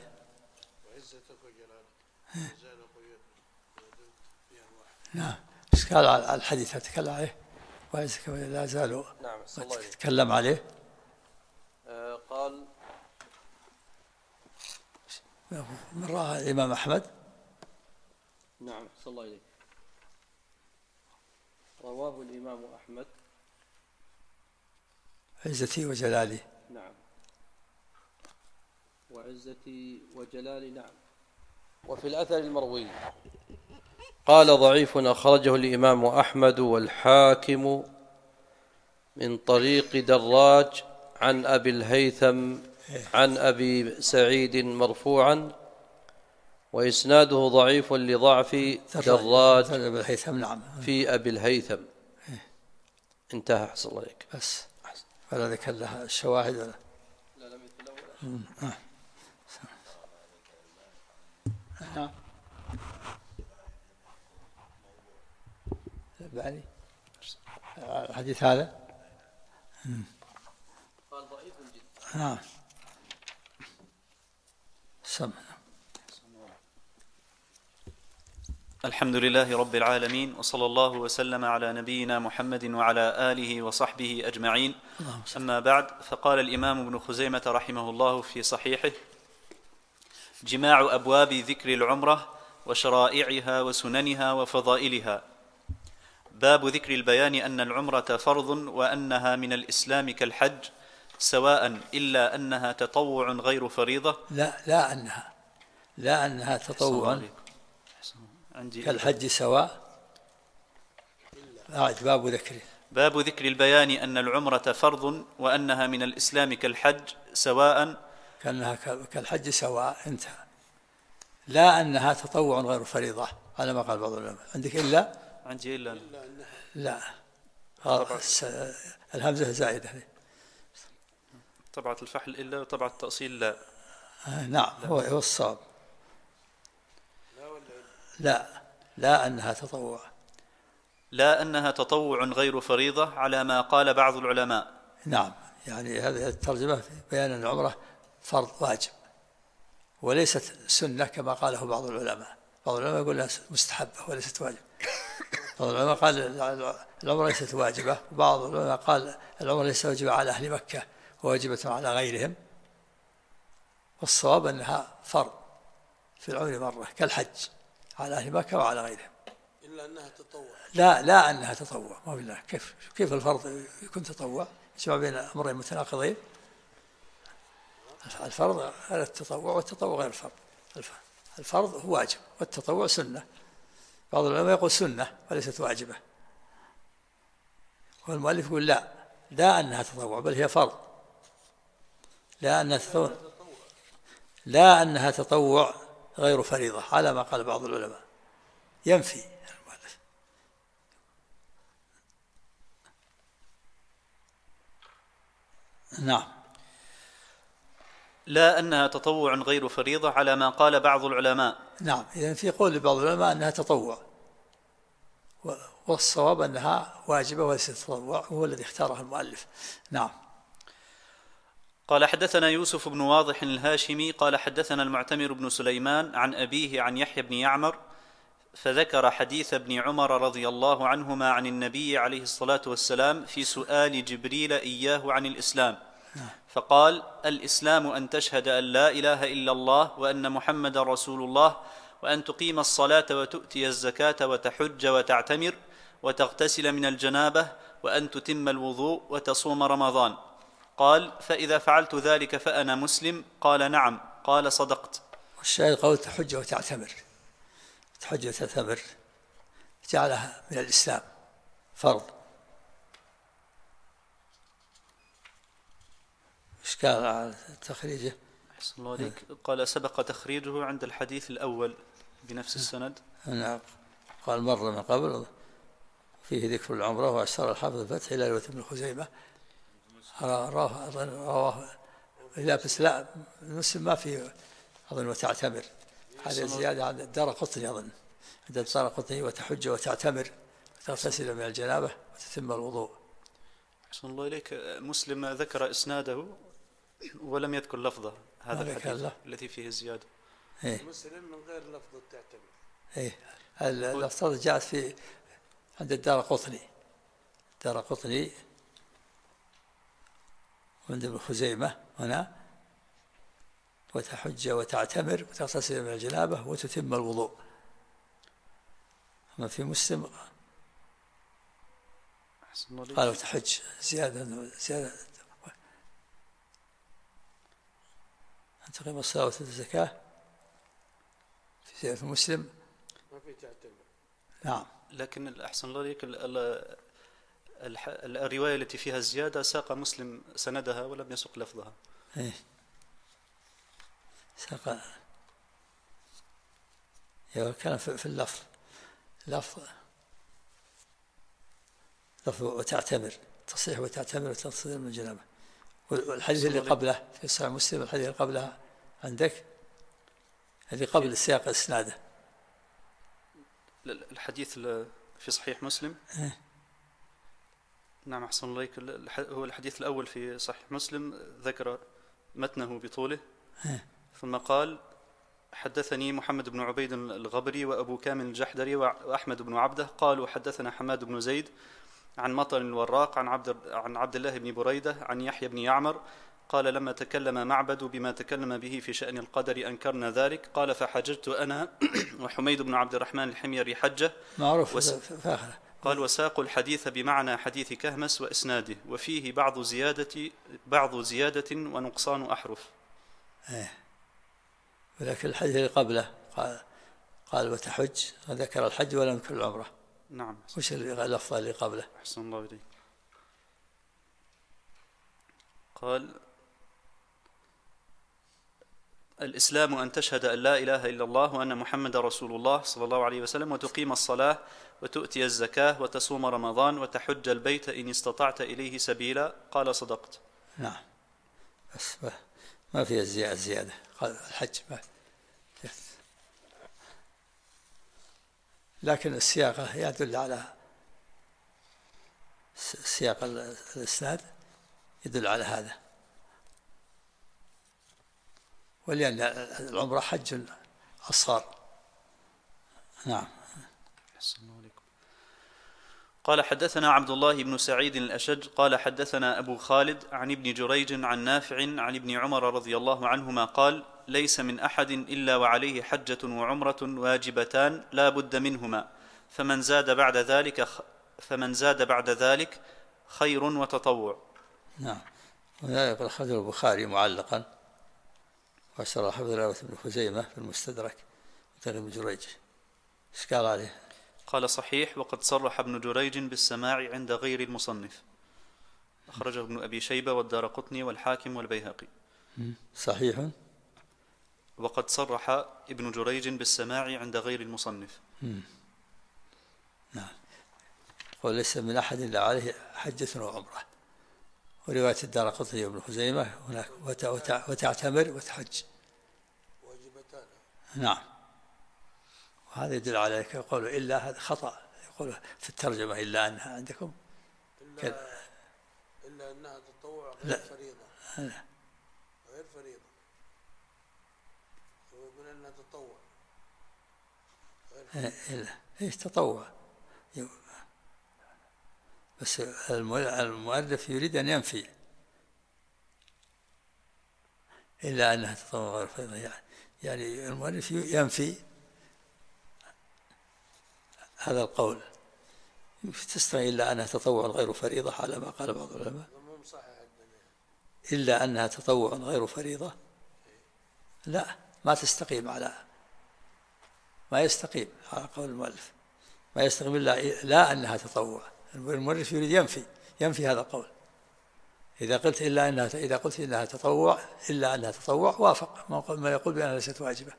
Speaker 2: نعم. إشكال على الحديث أتكلم عليه، وعزك لا زالوا تتكلم عليه.
Speaker 1: قال:
Speaker 2: من رأى الإمام أحمد.
Speaker 1: نعم. صلى الله عليه. رواه الإمام أحمد.
Speaker 2: عزتي وجلالي.
Speaker 1: نعم. وعزتي وجلالي. نعم. وفي الأثر المروي قال: ضعيف أخرجه الإمام أحمد والحاكم من طريق دراج عن أبي الهيثم عن أبي سعيد مرفوعا، وإسناده ضعيف لضعف دراج في أبي الهيثم. انتهى. حصل الله عليك.
Speaker 2: بس ولا ذكر لها الشواهد ولا
Speaker 1: لا لم يتلوث.
Speaker 2: الألباني الحديث هذا
Speaker 1: قال ضعيف جدا.
Speaker 2: نعم. سمع.
Speaker 3: الحمد لله رب العالمين، وصلى الله وسلم على نبينا محمد وعلى آله وصحبه أجمعين. أما بعد، فقال الإمام ابن خزيمة رحمه الله في صحيحه: جماع أبواب ذكر العمرة وشرائعها وسننها وفضائلها. باب ذكر البيان أن العمرة فرض وأنها من الإسلام كالحج سواء، إلا أنها تطوع غير فريضة.
Speaker 2: لا أنها تطوع كالحج سواء. باب
Speaker 3: ذكر البيان أن العمرة فرض وأنها من الإسلام كالحج سواء،
Speaker 2: كأنها كالحج سواء. انتهى. لا أنها تطوع غير فريضة على ما قال بعض العلماء. عندك إلا؟
Speaker 3: عندي إلا.
Speaker 2: لا، الهمزة زائدة.
Speaker 3: طبعة الفحل إلا وطبعة التأصيل لا.
Speaker 2: نعم، هو الصواب. لا أنها تطوع.
Speaker 3: لا أنها تطوع غير فريضة على ما قال بعض العلماء.
Speaker 2: نعم، يعني هذه الترجمة في بيان أن العمرة فرض واجب وليست سنة كما قاله بعض العلماء. بعض العلماء يقول لها مستحبة وليست واجب. بعض العلماء قال العمرة ليست واجبة، وبعض العلماء قال العمرة ليست واجبة على أهل مكة وواجبة على غيرهم. والصواب أنها فرض في العمر مرة كالحج على أهل مكة وعلى غيرهم.
Speaker 4: إلا أنها تطوع.
Speaker 2: لا أنها تطوع. ما بالله، كيف الفرض يكون تطوع؟ يجمع بين أمرين متناقضين. الفرض غير التطوع والتطوع غير الفرض. الفرض هو واجب والتطوع سنة. بعض العلماء يقول سنة وليست واجبة، والمؤلف يقول لا أنها تطوع بل هي فرض. لا أنها تطوع غير فريضة على ما قال بعض العلماء. ينفي المؤلف. نعم.
Speaker 3: لا أنها تطوع غير فريضة على ما قال بعض العلماء.
Speaker 2: نعم، إذن في قول لبعض العلماء أنها تطوع، والصواب أنها واجبة وليست تطوع، وهو الذي اختاره المؤلف. نعم.
Speaker 3: قال حدثنا يوسف بن واضح الهاشمي قال حدثنا المعتمر بن سليمان عن أبيه عن يحيى بن يعمر، فذكر حديث ابن عمر رضي الله عنهما عن النبي عليه الصلاة والسلام في سؤال جبريل إياه عن الإسلام، فقال: الإسلام أن تشهد أن لا إله إلا الله وأن محمد رسول الله، وأن تقيم الصلاة وتؤتي الزكاة وتحج وتعتمر وتغتسل من الجنابة وأن تتم الوضوء وتصوم رمضان. قال: فإذا فعلت ذلك فأنا مسلم؟ قال: نعم. قال: صدقت.
Speaker 2: والشاهد قول تحج وتعتمر. تحج وتعتمر جعلها من الإسلام فرض. إشكال على تخريجه.
Speaker 3: أحسن الله عليك. قال: سبق تخريجه عند الحديث الأول بنفس السند.
Speaker 2: نعم. قال مر من قبل فيه ذكر العمرة وأشار الحافظ الفتح إلى رواية ابن خزيمة. رواه لا بس لا المسلم ما فيه أظن وتعتمر. هذه زيادة عند الدارقطني أظن. عند الدارقطني وتحج وتعتمر وتغتسل من الجنابة وتتم الوضوء.
Speaker 3: أحسن الله إليك. مسلم ذكر إسناده ولم يذكر لفظه هذا الحديث الذي فيه الزيادة.
Speaker 4: مسلم من غير لفظ تعتمر.
Speaker 2: اللفظة جاءت في عند الدارقطني وعند ابن خزيمة هنا وتحج وتعتمر وتغتسل من الجنابة وتتم الوضوء. أما في مسلم قالوا تحج زيادة أن تقيم الصلاة وتؤتي الزكاة. في مسلم
Speaker 4: ما في تعتمر.
Speaker 2: نعم.
Speaker 3: لكن الأحسن الله عليك الرواية التي فيها الزيادة ساق مسلم سندها ولم يسق لفظها.
Speaker 2: ساق كان في اللفظ لفظ وتعتمر تصيح وتعتمر وتغتسل من الجنابة. والحديث اللي قبله في صحيح مسلم الحديث اللي قبلها عندك اللي قبل السياق اسناده.
Speaker 3: الحديث في صحيح مسلم. نعم أحسن الله إليك. هو الحديث الأول في صحيح مسلم ذكر متنه بطوله، ثم قال: حدثني محمد بن عبيد الغبري وأبو كامل الجحدري وأحمد بن عبده قالوا حدثنا حماد بن زيد عن مطر الوراق عن عبد الله بن بريدة عن يحيى بن يعمر قال: لما تكلم معبد بما تكلم به في شأن القدر أنكرنا ذلك. قال: فحججت أنا وحميد بن عبد الرحمن الحميري حجة
Speaker 2: معروف فاخره.
Speaker 3: قال: وساق الحديث بمعنى حديث كهمس وإسناده، وفيه بعض زيادة ونقصان أحرف.
Speaker 2: ولكن الحديث اللي قبله قال وتحج، وذكر الحج ولم يذكر العمرة.
Speaker 3: نعم.
Speaker 2: وش اللفظ اللي قبله؟
Speaker 3: أحسن الله إليك. قال: الإسلام أن تشهد أن لا إله إلا الله وأن محمد رسول الله صلى الله عليه وسلم، وتقيم الصلاة وتؤتي الزكاة وتصوم رمضان وتحج البيت إن استطعت إليه سبيلا. قال: صدقت.
Speaker 2: نعم، بس ما فيها زيادة. قال الحج ما. لكن السياق يدل على سياق الإسناد يدل على هذا، ولأن العمرة حج أصغر. نعم.
Speaker 3: قال: حدثنا عبد الله بن سعيد الأشج قال: حدثنا أبو خالد عن ابن جريج عن نافع عن ابن عمر رضي الله عنهما قال: ليس من أحد إلا وعليه حجة وعمرة واجبتان لا بد منهما، فمن زاد بعد ذلك خير وتطوع.
Speaker 2: نعم. وذلك أخرجه البخاري معلقا، وشرح ابن خزيمة في المستدرك مثل ابن جريج. ايش قال عليه؟
Speaker 3: قال: صحيح، وقد صرح ابن جريج بالسماع عند غير المصنف. أخرجه ابن أبي شيبة والدارقطني والحاكم والبيهقي.
Speaker 2: صحيح،
Speaker 3: وقد صرح ابن جريج بالسماع عند غير المصنف.
Speaker 2: نعم. وليس من أحد إلا عليه حجة وعمرة. ورواية الدارقطني وابن خزيمة هناك وتعتمر وتحج
Speaker 4: واجبتان.
Speaker 2: نعم. وهذا يدل على يقول إلا، هذا خطأ، يقول في الترجمة إلا أنها عندكم
Speaker 4: إلا أنها تطوع غير فريضة.
Speaker 2: لا.
Speaker 4: غير فريضة، ويقول أنها تطوع غير
Speaker 2: فريضة. إيش تطوع؟ بس المؤلف يريد أن ينفي إلا أنها تطوع غير فريضة، يعني المؤلف ينفي هذا القول. تستغني إلا أنها تطوع غير فريضة على ما قال بعض العلماء. إلا أنها تطوع غير فريضة، لا، ما تستقيم ما يستقيم على قول المؤلف، ما يستقيم إلا لا أنها تطوع. المؤلف يريد ينفي هذا القول. إذا قلت إنها تطوع إلا أنها تطوع وافق ما يقول بأنها ليست واجبة،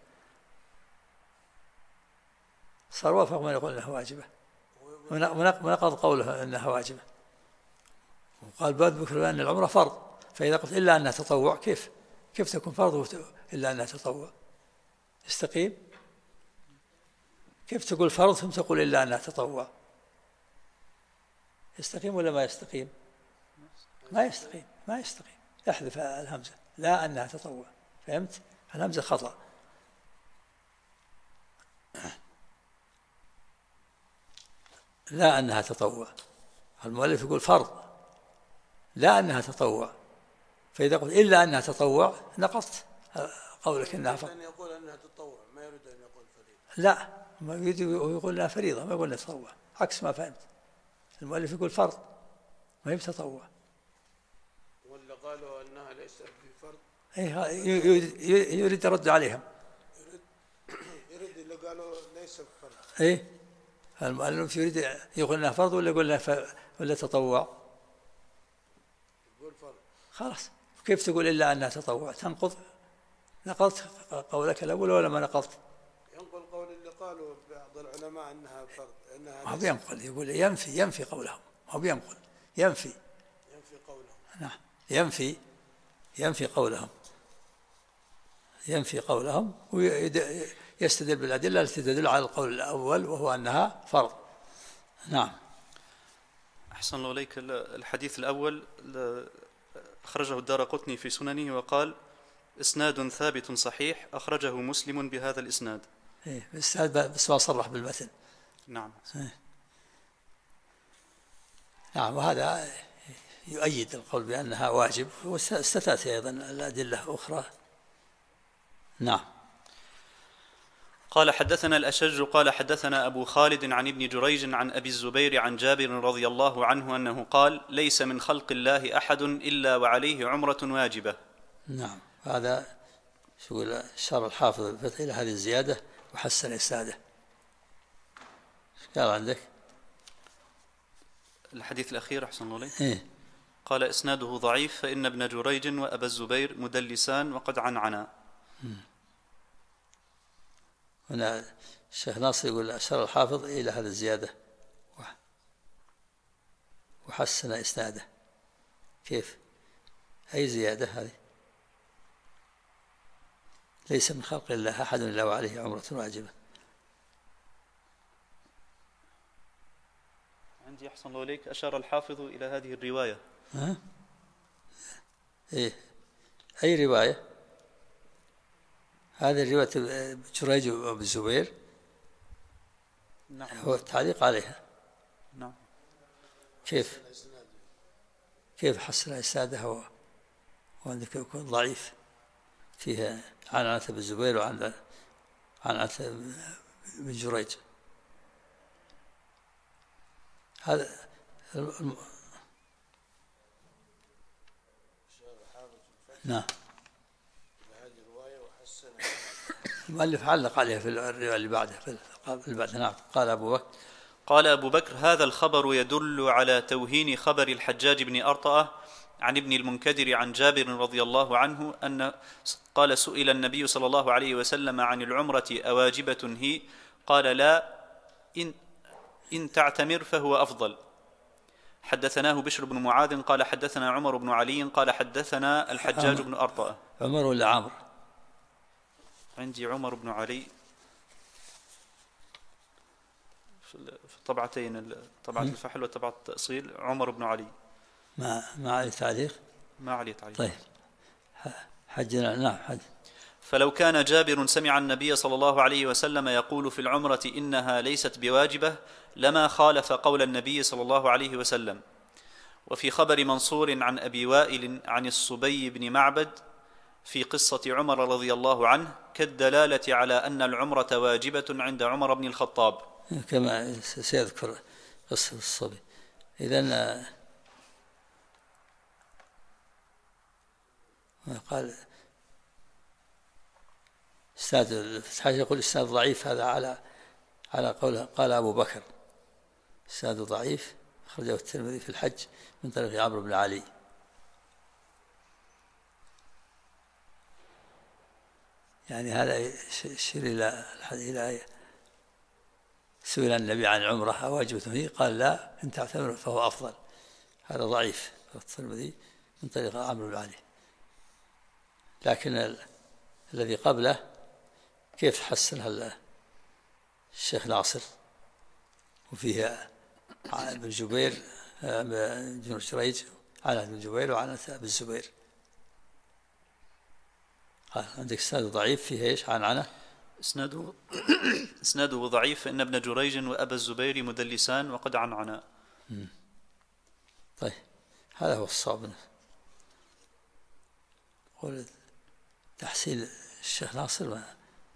Speaker 2: صار وافق من يقول أنها واجبة، ونقض قوله أنها واجبة، وقال بذكر أن العمرة فرض. فإذا قلت إلا أنها تطوع كيف تكون فرض إلا أنها تطوع؟ يستقيم؟ كيف تقول فرض ثم تقول إلا أنها تطوع؟ يستقيم ولا ما يستقيم؟ ما يستقيم. احذف الهمزة، لا أنها تطوع. فهمت؟ الهمزة خطأ. لا أنها تطوع، المؤلف يقول فرض، لا أنها تطوع. فإذا قلت إلا أنها تطوع نقصت قولك إنها فرض.
Speaker 4: أن يقول أنها تطوع، ما يريد أن يقول فريضة.
Speaker 2: لا، ما يريد يقول أنها فريضة، ما يقول أنها تطوع، عكس ما فهمت. المؤلف يقول فرض، ما هي تطوع.
Speaker 4: ولا قالوا أنها ليست بفرض.
Speaker 2: يريد يرد عليهم.
Speaker 4: يريد اللي قالوا ليس بفرض.
Speaker 2: المؤلف يريد يقول انها فرض ولا يقول ولا تطوع؟
Speaker 4: يقول فرض.
Speaker 2: خلاص، كيف تقول الا انها تطوع؟ نقضت قولك الاول ولا ما نقضت؟
Speaker 4: ينقل قول اللي قالوا بعض العلماء انها فرض،
Speaker 2: ما بينقل، يقول ينفي قولهم، ما بينقل، ينفي
Speaker 4: قولهم.
Speaker 2: نعم، ينفي قولهم ويستدل بالأدلة التي تدل على القول الأول وهو أنها فرض. نعم.
Speaker 3: أحسن الله إليك. الحديث الأول أخرجه الدارقطني في سننه وقال إسناد ثابت صحيح، أخرجه مسلم بهذا الإسناد.
Speaker 2: بس ما صرح بالمتن.
Speaker 3: نعم.
Speaker 2: نعم، وهذا يؤيد القول بأنها واجب، وستأتي أيضا الأدلة أخرى. نعم.
Speaker 3: قال حدثنا الأشج قال حدثنا أبو خالد عن ابن جريج عن أبي الزبير عن جابر رضي الله عنه أنه قال ليس من خلق الله أحد إلا وعليه عمرة واجبة.
Speaker 2: نعم، هذا يقول أشار الحافظ الفتح إلى هذه الزيادة وحسن إسناده. قال عندك
Speaker 3: الحديث الأخير أحسن الله عليك.
Speaker 2: إيه؟
Speaker 3: قال إسناده ضعيف فإن ابن جريج وأبا الزبير مدلسان وقد عنعنا.
Speaker 2: هنا الشيخ ناصر يقول أشار الحافظ إلى هذه الزيادة وحسن إسناده. كيف؟ أي زيادة هذه؟ ليس من خلق الله أحد إلا وعليه عمرة واجبة.
Speaker 3: عندي أحسن الله إليك أشار الحافظ إلى هذه الرواية.
Speaker 2: إيه؟ أي رواية؟ هذه رواية جريج وأبو الزبير.
Speaker 3: نعم.
Speaker 2: هو التعليق عليها.
Speaker 3: نعم.
Speaker 2: كيف حسن إسناده وعندك يكون ضعيف فيها عن عنة بن الزبير وعن عنة بن جريج؟ هذا نعم. المؤلف علق عليه في الرواية اللي بعده. نعم. قال أبو بكر
Speaker 3: هذا الخبر يدل على توهين خبر الحجاج بن أرطأة عن ابن المنكدر عن جابر رضي الله عنه أن قال سئل النبي صلى الله عليه وسلم عن العمرة أواجبة هي؟ قال لا، إن تعتمر فهو أفضل. حدثناه بشر بن معاذ قال حدثنا عمر بن علي قال حدثنا الحجاج بن أرطأة.
Speaker 2: عمر ولا عمرو؟
Speaker 3: عندي عمر بن علي في الطبعتين، طبعة الفحل وطبعة التأصيل. عمر بن علي
Speaker 2: ما عليه تعليق.
Speaker 3: ما عليه تعليق.
Speaker 2: طيب حجنا. نعم حج.
Speaker 3: فلو كان جابر سمع النبي صلى الله عليه وسلم يقول في العمرة إنها ليست بواجبة لما خالف قول النبي صلى الله عليه وسلم. وفي خبر منصور عن أبي وائل عن الصبي بن معبد في قصة عمر رضي الله عنه كالدلالة على أن العمرة واجبة عند عمر بن الخطاب،
Speaker 2: كما سيذكر قصة الصبي. إذن قال استاذ الفتحاج يقول استاذ ضعيف، هذا على قوله. قال أبو بكر استاذ ضعيف، أخرجه الترمذي في الحج من طريق عمرو بن علي. يعني هذا يشير إلى سئل النبي عن العمرة أواجبة هي؟ قال لا، إن تعتمر فهو أفضل. هذا ضعيف الترمذي من طريق عمرو بن علي. لكن الذي قبله كيف حسنها الشيخ ناصر؟ وفيها ابن جبير بن جريج عن ابن جبير وعن ابن الزبير. قال عندك اسناد ضعيف فيه ايش؟ عن
Speaker 3: اسناده ضعيف فإن ابن جريج وأبا الزبير مدلسان وقد عنعنا.
Speaker 2: طيب هذا هو الصواب. قول تحصيل الشيخ ناصر ما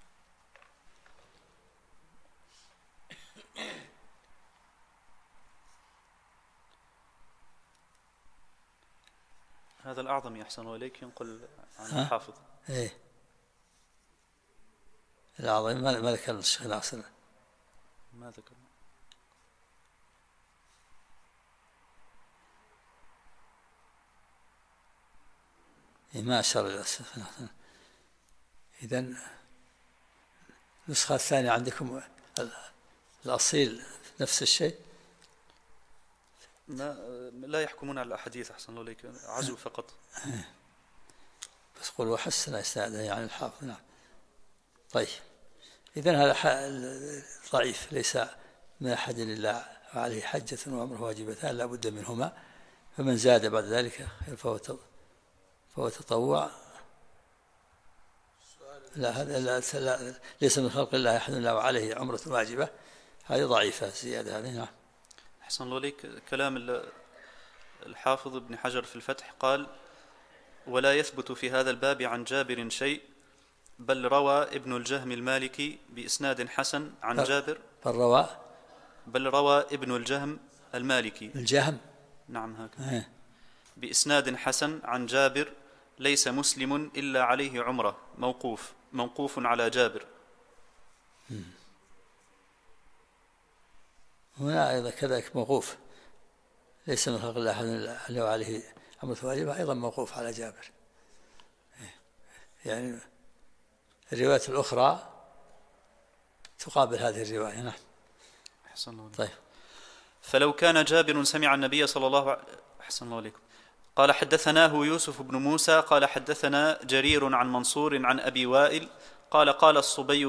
Speaker 3: هذا الأعظم يحسن إليك ينقل عن الحافظ.
Speaker 2: ايه الأعظم ما ذكر الشيخ ناصر،
Speaker 3: ما ذكر.
Speaker 2: ما أشار إلى الشيخ ناصر. إذن النسخة الثانية عندكم الأصيل نفس الشيء؟
Speaker 3: لا يحكمون على الأحاديث أحسن الله إليك، عزو فقط.
Speaker 2: بس قل وحسن إسناده يعني الحافظ. نعم. طيب إذن هذا ضعيف، ليس من أحد إلا وعليه حجة وعمرة واجبتان لا بد منهما، فمن زاد بعد ذلك فهو تطوع. لا هذا لا ليس من خلق الله أحد إلا وعليه عمرة واجبة، هذه ضعيفة الزيادة هذه. نعم.
Speaker 3: أحسن الله عليك. كلام الحافظ ابن حجر في الفتح قال: ولا يثبت في هذا الباب عن جابر شيء، بل روى ابن الجهم المالكي بإسناد حسن عن جابر. بل روى ابن الجهم المالكي
Speaker 2: الجهم،
Speaker 3: نعم هكذا، بإسناد حسن عن جابر: ليس مسلم إلا عليه عمرة، موقوف على جابر.
Speaker 2: هنا أيضا كذلك موقوف، ليس من خلق الله أحد إلا وعليه عمرة واجبة، أيضا موقوف على جابر. يعني الروايات الأخرى تقابل هذه الرواية. نعم.
Speaker 3: أحسن الله عليك.
Speaker 2: طيب.
Speaker 3: فلو كان جابر سمع النبي صلى الله عليه أحسن الله عليكم. قال: حدثناه يوسف بن موسى قال حدثنا جرير عن منصور عن أبي وائل قال الصبي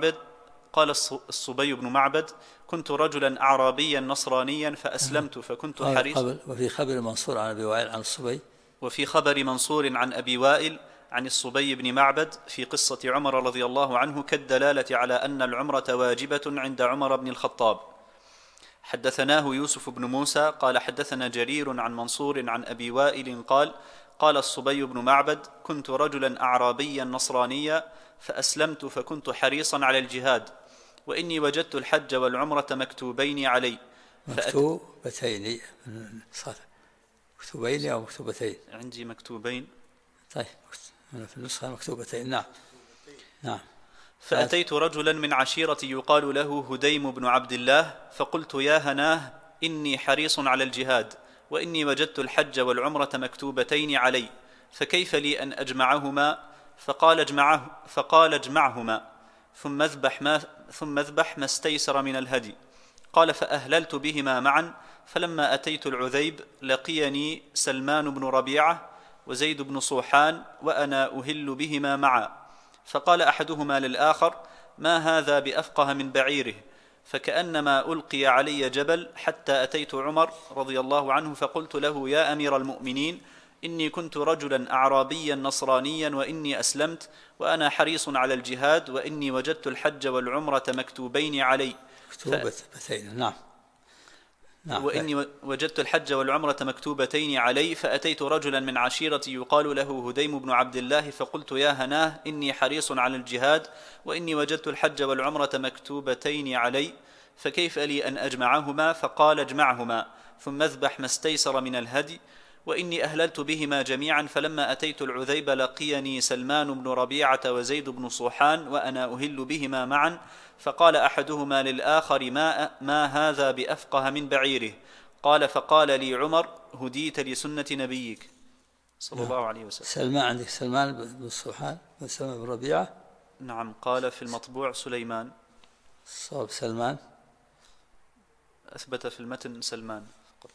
Speaker 3: بن معبد: كنت رجلا أعرابيا نصرانيا فأسلمت فكنت حريصا.
Speaker 2: وفي خبر منصور عن أبي وائل عن الصبي،
Speaker 3: وفي خبر منصور عن أبي وائل عن الصبي بن معبد في قصة عمر رضي الله عنه كالدلالة على أن العمرة واجبة عند عمر بن الخطاب. حدثناه يوسف بن موسى قال حدثنا جرير عن منصور عن أبي وائل قال الصبي بن معبد: كنت رجلا أعرابيا نصرانيا فأسلمت فكنت حريصا على الجهاد، وإني وجدت الحج والعمرة مكتوبين علي.
Speaker 2: مكتوبتين أو مكتوبتين؟
Speaker 3: عندي مكتوبين.
Speaker 2: طيب في النسخة مكتوبتين. نعم.
Speaker 3: فأتيت رجلا من عشيرتي يقال له هديم بن عبد الله فقلت: يا هناه، إني حريص على الجهاد، وإني وجدت الحج والعمرة مكتوبتين علي، فكيف لي أن أجمعهما؟ فقال: اجمعهما ثم اذبح ما استيسر من الهدي. قال: فأهللت بهما معا، فلما أتيت العذيب لقيني سلمان بن ربيعة وزيد بن صوحان وأنا أهل بهما معا، فقال أحدهما للآخر: ما هذا بأفقه من بعيره؟ فكأنما ألقي علي جبل، حتى أتيت عمر رضي الله عنه فقلت له: يا أمير المؤمنين، إني كنت رجلا أعرابيا نصرانيا وإني أسلمت وأنا حريص على الجهاد، وإني وجدت الحج والعمرة مكتوبين علي.
Speaker 2: نعم.
Speaker 3: وإني وجدت الحج والعمرة مكتوبتين علي، فأتيت رجلا من عشيرتي يقال له هديم بن عبد الله فقلت: يا هناه، إني حريص على الجهاد، وإني وجدت الحج والعمرة مكتوبتين علي، فكيف لي أن أجمعهما؟ فقال: اجمعهما ثم اذبح ما استيسر من الهدي، وإني أهللت بهما جميعا. فلما أتيت العذيب لقيني سلمان بن ربيعة وزيد بن صوحان وأنا أهل بهما معا، فقال أحدهما للآخر: ما هذا بأفقه من بعيره؟ فقال لي عمر: هديت لسنة نبيك صلى الله عليه وسلم.
Speaker 2: سلمان، عندك سلمان بن صوحان وسلمان بن ربيعة؟
Speaker 3: نعم. قال في المطبوع سليمان.
Speaker 2: صوب سلمان،
Speaker 3: أثبت في المتن سلمان.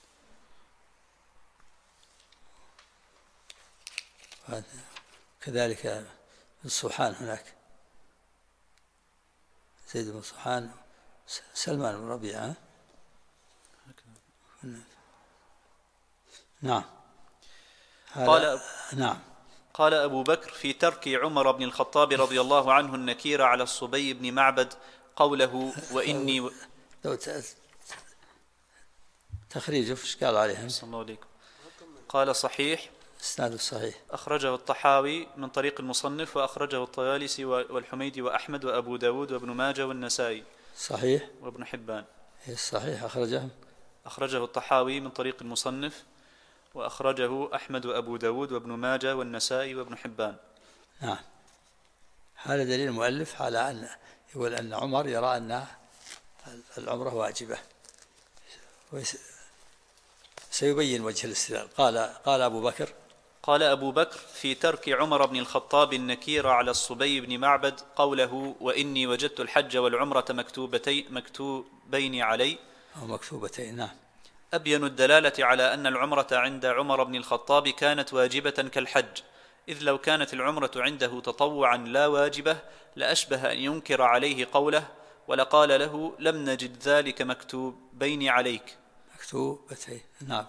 Speaker 2: كذلك الصوحان هناك زيد بن صوحان سلمان بن ربيعة. نعم.
Speaker 3: قال أبو بكر في ترك عمر بن الخطاب رضي الله عنه النكير على الصبي بن معبد قوله: وإني
Speaker 2: تخريجه فش قال عليهم؟
Speaker 3: صلى الله عليكم. قال: صحيح،
Speaker 2: إسناده صحيح،
Speaker 3: أخرجه الطحاوي من طريق المصنف، وأخرجه الطيالسي والحميدي وأحمد وأبو داود وابن ماجه والنسائي.
Speaker 2: صحيح.
Speaker 3: وابن حبان.
Speaker 2: صحيح.
Speaker 3: أخرجه الطحاوي من طريق المصنف، وأخرجه أحمد وأبو داود وابن ماجه والنسائي وابن حبان.
Speaker 2: نعم. هذا دليل المؤلف على أن يقول أن عمر يرى أن العمرة واجبة، سيبين وجه الاستدلال. قال أبو بكر
Speaker 3: في ترك عمر بن الخطاب النكير على الصبي بن معبد قوله: وإني وجدت الحج والعمرة مكتوبين علي،
Speaker 2: أو مكتوبتين. نعم.
Speaker 3: أبين الدلالة على أن العمرة عند عمر بن الخطاب كانت واجبة كالحج، إذ لو كانت العمرة عنده تطوعا لا واجبة لأشبه أن ينكر عليه قوله: ولقال له: لم نجد ذلك مكتوبين عليك.
Speaker 2: مكتوبتين، نعم.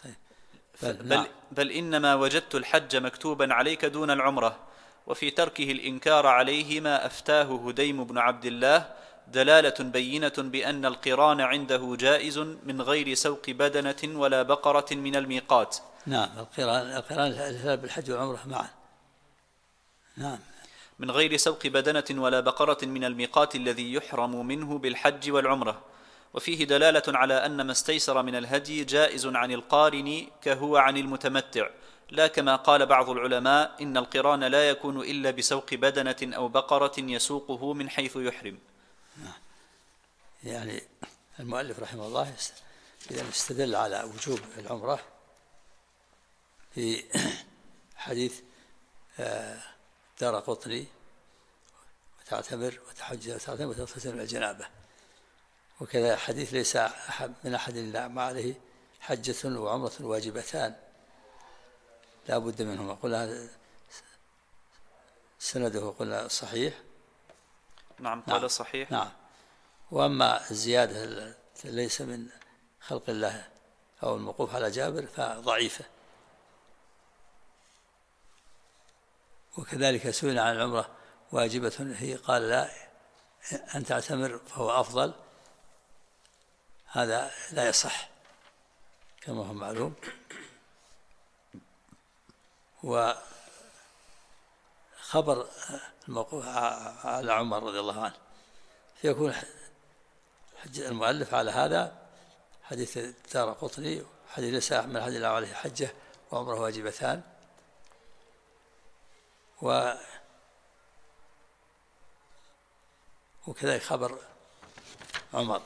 Speaker 3: بل إنما وجدت الحج مكتوبا عليك دون العمرة. وفي تركه الإنكار عليهما أفتاه هديم بن عبد الله دلالة بينة بأن القران عنده جائز من غير سوق بدنة ولا بقرة من الميقات.
Speaker 2: نعم، القران بالحج والعمرة معا. نعم،
Speaker 3: من غير سوق بدنة ولا بقرة من الميقات الذي يحرم منه بالحج والعمرة. وفيه دلالة على أن ما استيسر من الهدي جائز عن القارن كهو عن المتمتع، لا كما قال بعض العلماء إن القران لا يكون إلا بسوق بدنة أو بقرة يسوقه من حيث يحرم.
Speaker 2: يعني المؤلف رحمه الله إذا استدل على وجوب العمرة في حديث دارقطني: وتعتمر وتحج وتعتمر وتغتسل من الجنابة. وكذا حديث: ليس من أحد إلا ما عليه حجة وعمرة واجبتان لا بد منهما. قلنا هذا سنده قلنا صحيح.
Speaker 3: نعم، قال صحيح.
Speaker 2: نعم. وأما الزيادة ليس من خلق الله أو الموقوف على جابر فضعيفة. وكذلك سئل عن العمرة واجبة هي، قال: لا، أن تعتمر فهو أفضل. هذا لا يصح كما هو معلوم. وخبر الموقوف على عمر رضي الله عنه فيكون حج المؤلف على هذا حديث دارقطني، حديث ليس من أحد إلا عليه حجة وعمره واجبتان. وكذلك خبر عمر.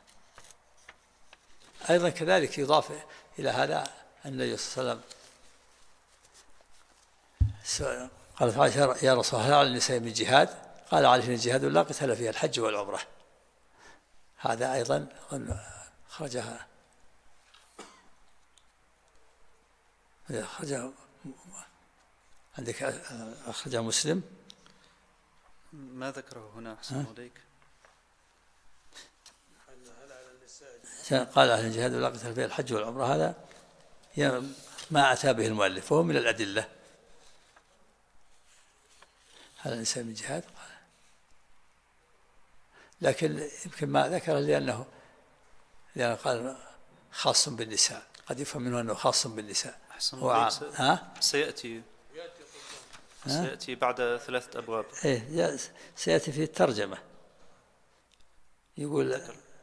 Speaker 2: أيضا كذلك يضاف إلى هذا النبي صلى الله عليه وسلم قالت عائشة: يا رسول الله، على النساء من جهاد؟ قال: عليه الجهاد لا قتال فيها الحج والعمرة. هذا أيضا خرجها عندك، أخرجها مسلم.
Speaker 3: ما ذكره هنا أحسن عليك؟
Speaker 2: قال: أهل الجهاد ولا قتال فيها الحج والعمرة. هذا ما أتى به المؤلف وهو من الأدلة. هذا الإنسان من جهاد، لكن يمكن ما ذكره لأنه قال خاص بالنساء، قد يفهم منه أنه خاص بالنساء.
Speaker 3: سيأتي بعد 3 أبواب.
Speaker 2: سيأتي في الترجمة. يقول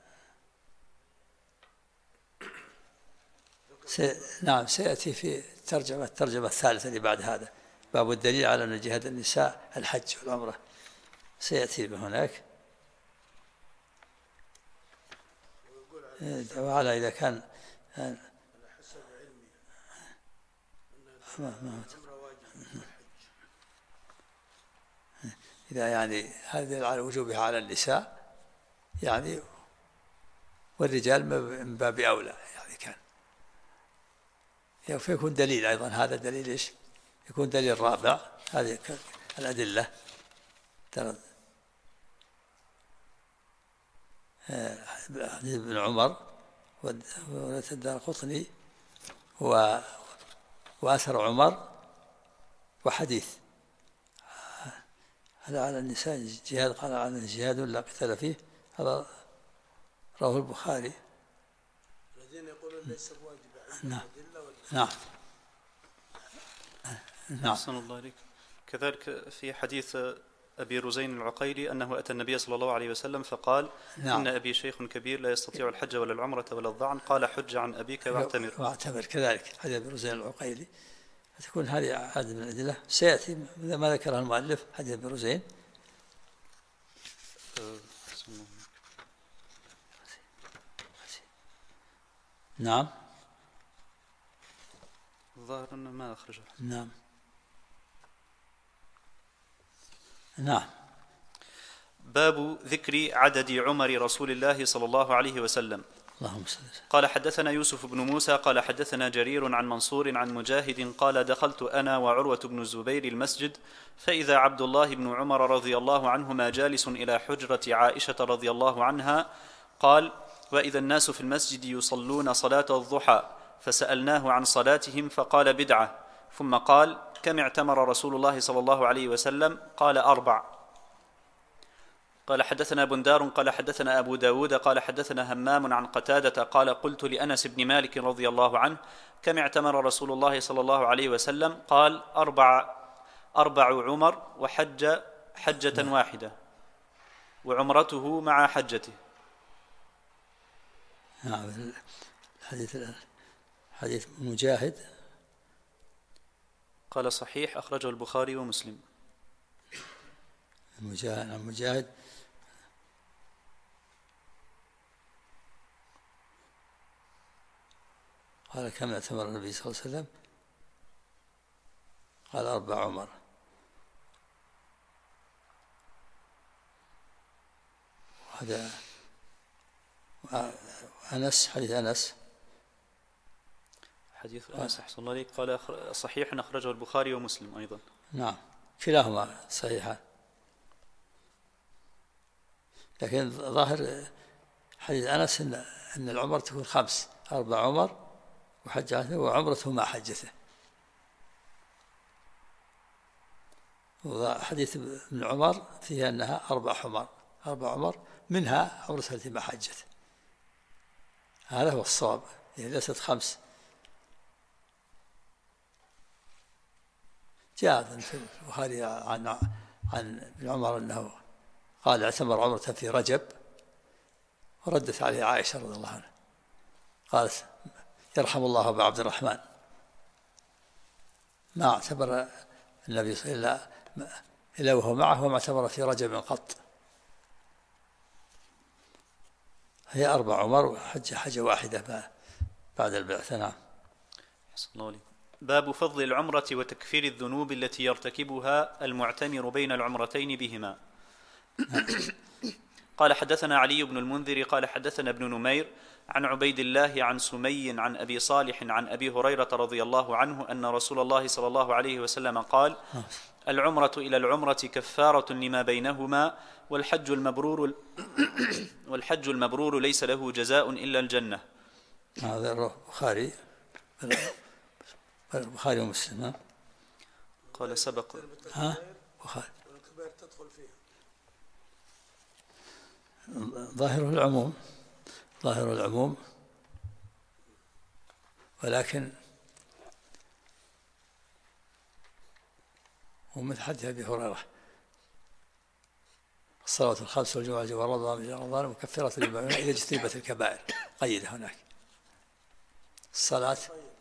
Speaker 2: نعم، سيأتي في الترجمة الثالثة اللي بعد هذا، باب الدليل على أن جهاد النساء الحج والعمرة، سيأتي بهناك. وعلى إذا كان إذا يعني هذا على وجوبها على النساء يعني، والرجال من باب أولى يعني كان. فيكون دليل أيضا، هذا دليل إيش؟ يكون دليل رابع. هذه الأدلة ترى حديث ابن عمر والدارقطني وأثر عمر وحديث هذا على النساء جهاد، قال عن جهاد لا قتال فيه. هذا رواه البخاري.
Speaker 4: الذين يقولون ليس بواجب.
Speaker 2: نعم.
Speaker 3: أحسن الله عليك. كذلك في حديث أبي رزين العقيلي أنه أتى النبي صلى الله عليه وسلم فقال: إن أبي شيخ كبير لا يستطيع الحج ولا العمرة ولا الضعن، قال: حج عن أبيك واعتمر.
Speaker 2: كذلك حديث أبي رزين العقيلي تكون هذه عادة من الأدلة. سيأتي ما ذكرها المؤلف حديث أبي رزين. نعم،
Speaker 3: الظاهر أنه ما أخرجه.
Speaker 2: نعم.
Speaker 3: باب ذكر عدد عمر رسول الله صلى الله عليه وسلم.
Speaker 2: اللهم صل.
Speaker 3: قال حدثنا يوسف بن موسى قال حدثنا جرير عن منصور عن مجاهد قال دخلت أنا وعروة بن الزبير المسجد فإذا عبد الله بن عمر رضي الله عنهما جالس إلى حجرة عائشة رضي الله عنها قال وإذا الناس في المسجد يصلون صلاة الضحى فسألناه عن صلاتهم فقال بدعة ثم قال كم اعتمر رسول الله صلى الله عليه وسلم قال 4. قال حدثنا بندار قال حدثنا أبو داود قال حدثنا همام عن قتادة قال قلت لأنس بن مالك رضي الله عنه كم اعتمر رسول الله صلى الله عليه وسلم قال 4 عمر وحج حجة واحدة وعمرته مع حجته.
Speaker 2: نعم. حديث مجاهد
Speaker 3: قال صحيح أخرجه البخاري ومسلم.
Speaker 2: مجاهد قال كم اعتمر النبي صلى الله عليه وسلم قال 4 عمر. هذا أنس حديث أنس
Speaker 3: أحسن الله عليك قال صحيح أخرجه البخاري ومسلم أيضا.
Speaker 2: نعم كلاهما صحيحان لكن ظاهر حديث أنس أن العمر تكون 5 4 عمر وحجته وعمرته مع حجته. حديث ابن عمر فيها أنها 4 عمر منها عمرته التي مع حجته. هذا هو الصواب يعني ليست 5. جاء في البخاري عن ابن عمر أنه قال اعتمر عمرة في رجب وردت عليه عائشة رضي الله عنها قالت يرحم الله أبا عبد الرحمن ما اعتبر النبي صلى الله عليه وسلم إلا وهو معه وما اعتبر في رجب قط. هي 4 عمر وحجة واحدة بعد البعثة. نعم.
Speaker 3: باب فضل العمرة وتكفير الذنوب التي يرتكبها المعتمر بين العمرتين بهما. قال حدثنا علي بن المنذر قال حدثنا ابن نمير عن عبيد الله عن سمي عن أبي صالح عن أبي هريرة رضي الله عنه أن رسول الله صلى الله عليه وسلم قال العمرة إلى العمرة كفارة لما بينهما والحج المبرور ليس له جزاء إلا الجنة.
Speaker 2: هذا البخاري ومسلم.
Speaker 3: قال سبق
Speaker 2: بخاري
Speaker 4: والكبائر تدخل فيها
Speaker 2: ظاهر العموم ولكن ومن حديث أبي هريرة الصلوات الخمس والجمعة ورمضان مكفرة لما بينهما إذا اجتنبت الكبائر. قيد هناك الصلاة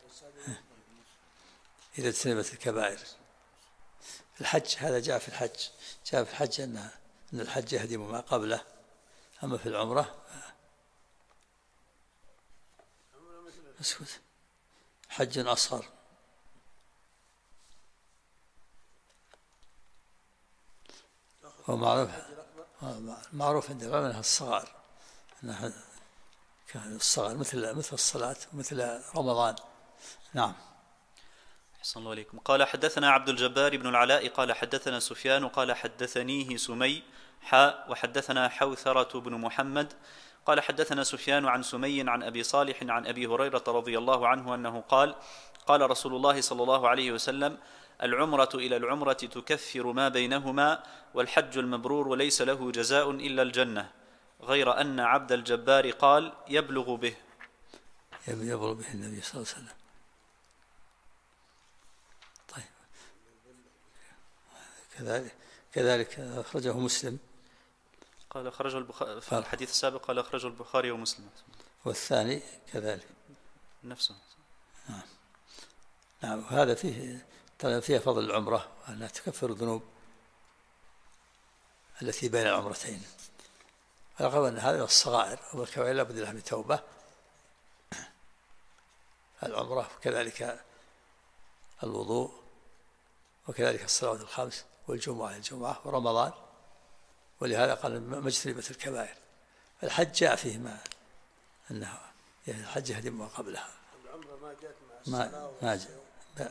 Speaker 2: إذا اجتنبت الكبائر. الحج هذا جاء في الحج أن الحج يهدم ما قبله. أما في العمرة اسكت حج أصغر. هو معروف عند العلماء أنها الصغار أنها الصغار مثل الصلاة ومثل رمضان. نعم.
Speaker 3: أحسن الله عليكم. قال حدثنا عبد الجبار بن العلاء قال حدثنا سفيان قال حدثنيه سمي وحدثنا حوثرة بن محمد قال حدثنا سفيان عن سمي عن أبي صالح عن أبي هريرة رضي الله عنه أنه قال قال رسول الله صلى الله عليه وسلم العمرة إلى العمرة تكفر ما بينهما والحج المبرور ليس له جزاء إلا الجنة غير أن عبد الجبار قال يبلغ به
Speaker 2: النبي صلى الله عليه وسلم. طيب كذلك أخرجه مسلم.
Speaker 3: قال أخرجه البخاري في الحديث السابق قال أخرجه البخاري ومسلم
Speaker 2: والثاني كذلك
Speaker 3: نفسه.
Speaker 2: نعم. وهذا فيها فضل العمرة وأنها تكفر الذنوب التي بين العمرتين. فالغرض أن هذا الصغائر والكبائر لا بد لها من توبة. العمرة وكذلك الوضوء وكذلك الصلوات الخمس والجمعة ورمضان. ولهذا قال ما اجتنبت الكبائر. الحج جاء فيه أنه الحج يهدم ما قبلها.
Speaker 4: العمرة ما جاءت مع
Speaker 2: ما جاء.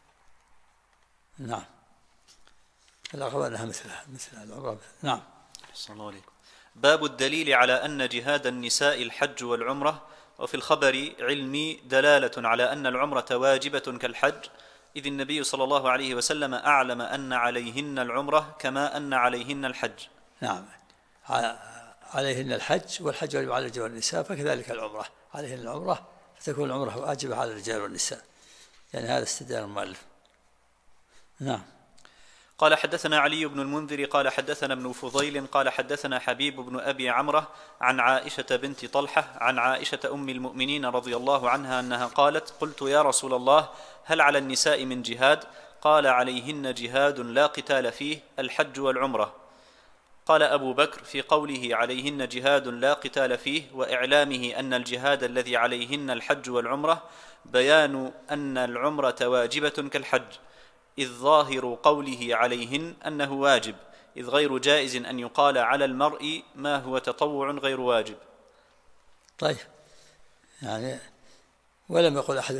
Speaker 2: نعم، الأغلب أنها مثل العمرة. نعم.
Speaker 3: أحسن الله عليكم. باب الدليل على أن جهاد النساء الحج والعمرة، وفي الخبر علمي دلالة على أن العمرة واجبة كالحج، إذ النبي صلى الله عليه وسلم أعلم أن عليهن العمرة كما أن عليهن الحج.
Speaker 2: نعم، عليهن الحج، والحج واجب على الرجال والنساء، فكذلك العمرة عليهن العمرة، فتكون العمرة واجبة على الرجال والنساء، يعني هذا استدلال المؤلف. نعم.
Speaker 3: قال حدثنا علي بن المنذر قال حدثنا ابن فضيل قال حدثنا حبيب بن أبي عمرة عن عائشة بنت طلحة عن عائشة أم المؤمنين رضي الله عنها أنها قالت: قلت يا رسول الله هل على النساء من جهاد؟ قال: عليهن جهاد لا قتال فيه، الحج والعمرة. قال أبو بكر في قوله عليهن جهاد لا قتال فيه وإعلامه أن الجهاد الذي عليهن الحج والعمرة بيان أن العمرة واجبة كالحج، إذ ظاهر قوله عليهن أنه واجب، إذ غير جائز أن يقال على المرء ما هو تطوع غير واجب.
Speaker 2: طيب، يعني ولم يقل أحد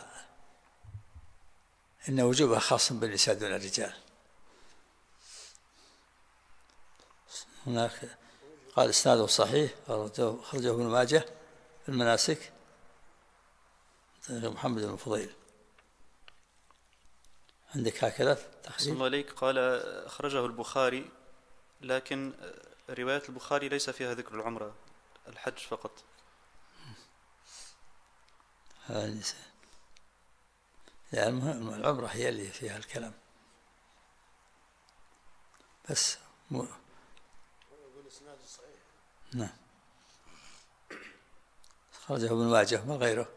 Speaker 2: إن وجوبها خاص بالنساء دون الرجال. هناك قال إسناده صحيح، خرجه ابن ماجه في المناسك، محمد بن فضيل. عندك هكذا
Speaker 3: أحسن الله عليك. قال أخرجه البخاري، لكن رواية البخاري ليس فيها ذكر العمرة، الحج فقط.
Speaker 2: يعني العمرة هي اللي فيها الكلام بس. نعم، خرجه ابن ماجه ما غيره،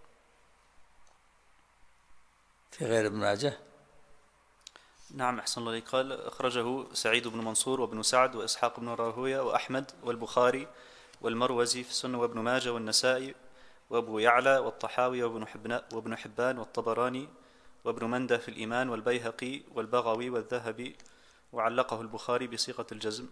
Speaker 2: في غير ابن ماجه.
Speaker 3: نعم أحسن الله عليك. قال أخرجه سعيد بن منصور وابن سعد وإسحاق بن راهوية وأحمد والبخاري والمروزي في السنة وابن ماجه والنسائي وأبو يعلى والطحاوي وابن حبان والطبراني وابن مندة في الإيمان والبيهقي والبغوي والذهبي، وعلقه البخاري بصيغة الجزم.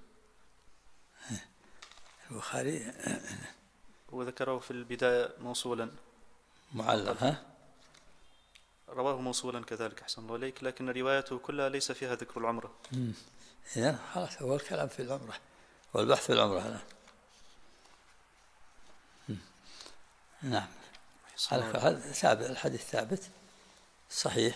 Speaker 2: البخاري
Speaker 3: وذكره في البداية موصولا
Speaker 2: معلق،
Speaker 3: رواه موصولا كذلك أحسن الله عليك، لكن روايته كلها ليس فيها ذكر العمرة.
Speaker 2: إذن خلاص هو الكلام في العمرة والبحث في العمرة هنا. نعم، الحديث ثابت صحيح،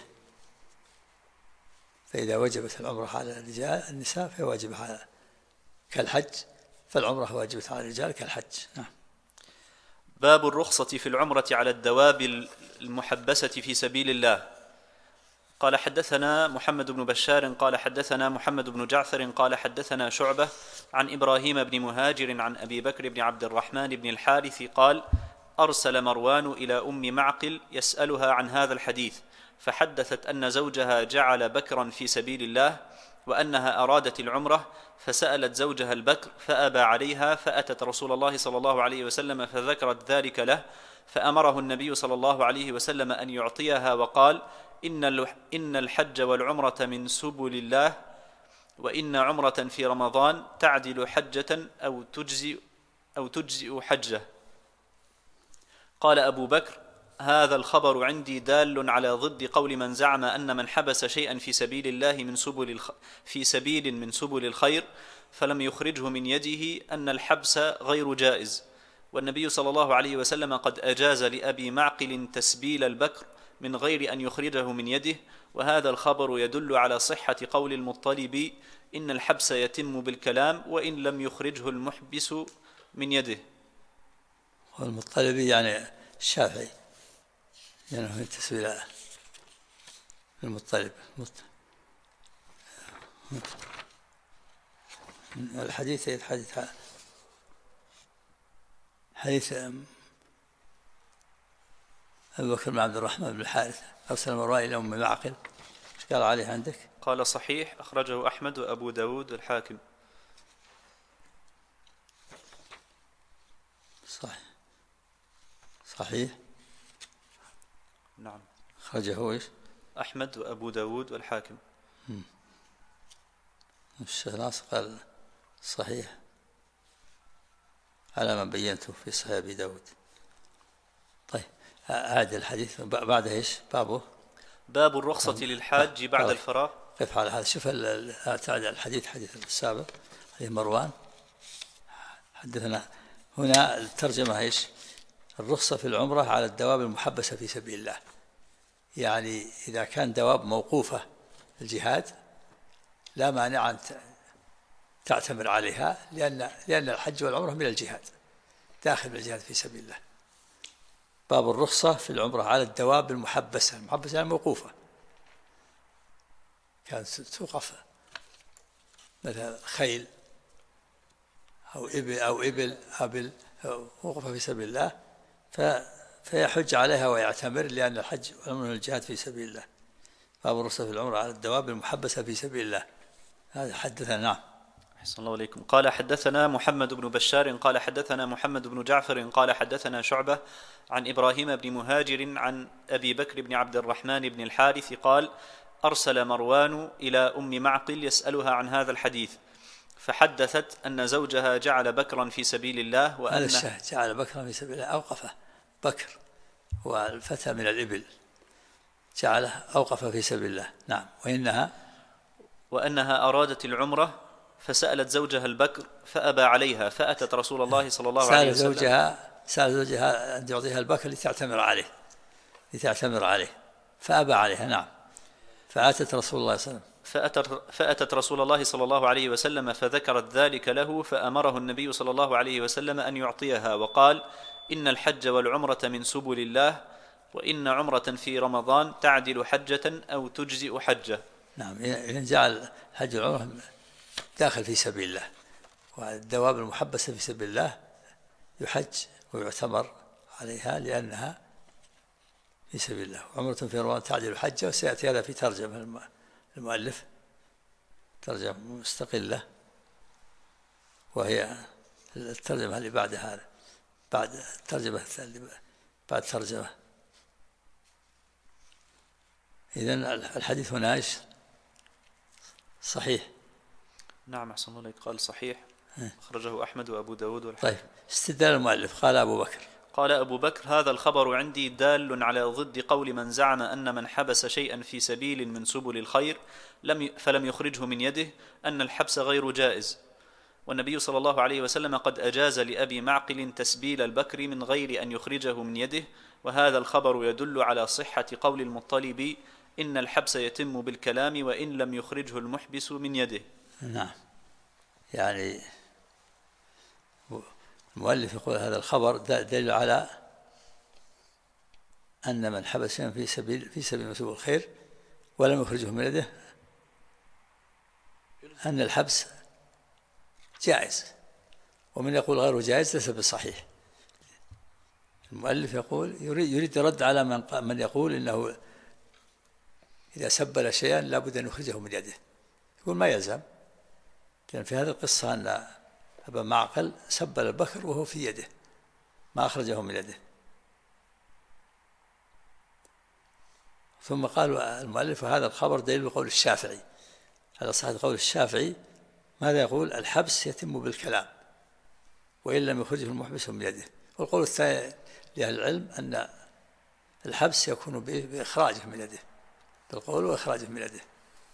Speaker 2: فإذا وجبت العمرة على النساء فهي واجبة على كالحج، فالعمرة واجبة على الرجال كالحج. نعم.
Speaker 3: باب الرخصة في العمرة على الدواب المحبسة في سبيل الله. قال حدثنا محمد بن بشار قال حدثنا محمد بن جعفر قال حدثنا شعبة عن إبراهيم بن مهاجر عن أبي بكر بن عبد الرحمن بن الحارث قال: أرسل مروان إلى أم معقل يسألها عن هذا الحديث، فحدثت أن زوجها جعل بكرا في سبيل الله وأنها أرادت العمرة، فسألت زوجها البكر فأبى عليها، فأتت رسول الله صلى الله عليه وسلم فذكرت ذلك له، فأمره النبي صلى الله عليه وسلم أن يعطيها، وقال: إن الحج والعمرة من سبل الله، وإن عمرة في رمضان تعدل حجة أو تجزئ حجة. قال أبو بكر: هذا الخبر عندي دال على ضد قول من زعم أن من حبس شيئا في سبيل الله في سبيل من سبل الخير فلم يخرجه من يده أن الحبس غير جائز، والنبي صلى الله عليه وسلم قد أجاز لأبي معقل تسبيل البكر من غير أن يخرجه من يده، وهذا الخبر يدل على صحة قول المطلب: إن الحبس يتم بالكلام وإن لم يخرجه المحبس من يده.
Speaker 2: والمطلب يعني الشافعي، يعني هو تسبيل المطلب. الحديث حديث أبو بكر بن عبد الرحمن بن الحارث أرسل مروان إلى أم معقل، ايش قال عليه عندك؟
Speaker 3: قال صحيح، أخرجه أحمد وأبو داود والحاكم.
Speaker 2: صحيح.
Speaker 3: نعم،
Speaker 2: أخرجه إيش؟
Speaker 3: أحمد وأبو داود والحاكم.
Speaker 2: الشيخ ناصر قال صحيح على ما بينته في صحيح أبي داود. هذا الحديث بعد إيش بابه؟
Speaker 3: باب الرخصة للحاج بعد الفراغ.
Speaker 2: قف على هذا. شوف الحديث حديث السابق حديث مروان. حدثنا هنا الترجمة إيش؟ الرخصة في العمرة على الدواب المحبسة في سبيل الله، يعني إذا كان دواب موقوفة في الجهاد لا مانع أن تعتمر عليها، لأن الحج والعمرة من الجهاد، داخل الجهاد في سبيل الله. باب الرخصة في العمرة على الدواب المحبسة يعني موقوفة، كانت توقف مثلا خيل أو إبل موقوفة في سبيل الله فيحج عليها ويعتمر، لأن الحج والعمرة من الجهاد في سبيل الله. باب الرخصة في العمرة على الدواب المحبسة في سبيل الله. هذا حدثنا. نعم.
Speaker 3: أحسن الله إليكم. قال حدثنا محمد بن بشار قال حدثنا محمد بن جعفر قال حدثنا شعبة عن إبراهيم بن مهاجر عن أبي بكر بن عبد الرحمن بن الحارث قال أرسل مروان إلى أم معقل يسألها عن هذا الحديث، فحدثت أن زوجها جعل بكرا في سبيل الله، وأن
Speaker 2: هذا الشاهد جعل بكرا في سبيل الله، أوقفه بكر والفتى من الإبل جعله أوقف في سبيل الله. نعم.
Speaker 3: وأنها أرادت العمرة فسألت زوجها البكر فأبى عليها، فأتت رسول الله صلى الله عليه وسلم.
Speaker 2: سأل زوجها أن يعطيها البكر لتعتمر عليه فأبى عليها. نعم. فأتت رسول الله صلى الله عليه وسلم
Speaker 3: فأتت رسول الله صلى الله عليه وسلم فذكرت ذلك له، فأمره النبي صلى الله عليه وسلم أن يعطيها، وقال إن الحج والعمرة من سبل الله، وإن عمرة في رمضان تعدل حجة أو تجزئ حجة.
Speaker 2: نعم. إذن جعل الحج والعمرة داخل في سبيل الله، والدواب المحبسة في سبيل الله يحج ويعتمر عليها لأنها في سبيل الله. عمرة في رمضان تعدل حجة، وسيأتي هذا في ترجمة المؤلف، ترجمة مستقلة، وهي الترجمة اللي بعد هذا، بعد الترجمة بعد ترجمة. إذن الحديث هنا صحيح.
Speaker 3: نعم. أحسن الله إليك. قال صحيح، أخرجه أحمد وأبو داود والحاكم.
Speaker 2: طيب. استدلال المؤلف. قال أبو بكر
Speaker 3: قال أبو بكر هذا الخبر عندي دال على ضد قول من زعم أن من حبس شيئا في سبيل من سبل الخير فلم يخرجه من يده أن الحبس غير جائز، والنبي صلى الله عليه وسلم قد أجاز لأبي معقل تسبيل البكر من غير أن يخرجه من يده، وهذا الخبر يدل على صحة قول المطلب إن الحبس يتم بالكلام وإن لم يخرجه المحبس من يده.
Speaker 2: نعم. يعني المؤلف يقول هذا الخبر دليل على أن من حبس شيئا في سبيل مسوء الخير ولم يخرجه من يده أن الحبس جائز، ومن يقول غير جائز ليس بالصحيح. المؤلف يقول يريد رد على من يقول إنه إذا سبل شيئا لا بد أن يخرجه من يده. يقول ما يلزم، لأن في هذه القصة أن أبا معقل سبل البكر وهو في يده ما أخرجه من يده. ثم قال المؤلف هذا الخبر دليل قول الشافعي على صحة قول الشافعي. ماذا يقول؟ الحبس يتم بالكلام وإن لم يخرجه المحبس من يده. والقول الثاني لأهل العلم أن الحبس يكون بإخراجه من يده، بالقول وإخراجه من يده.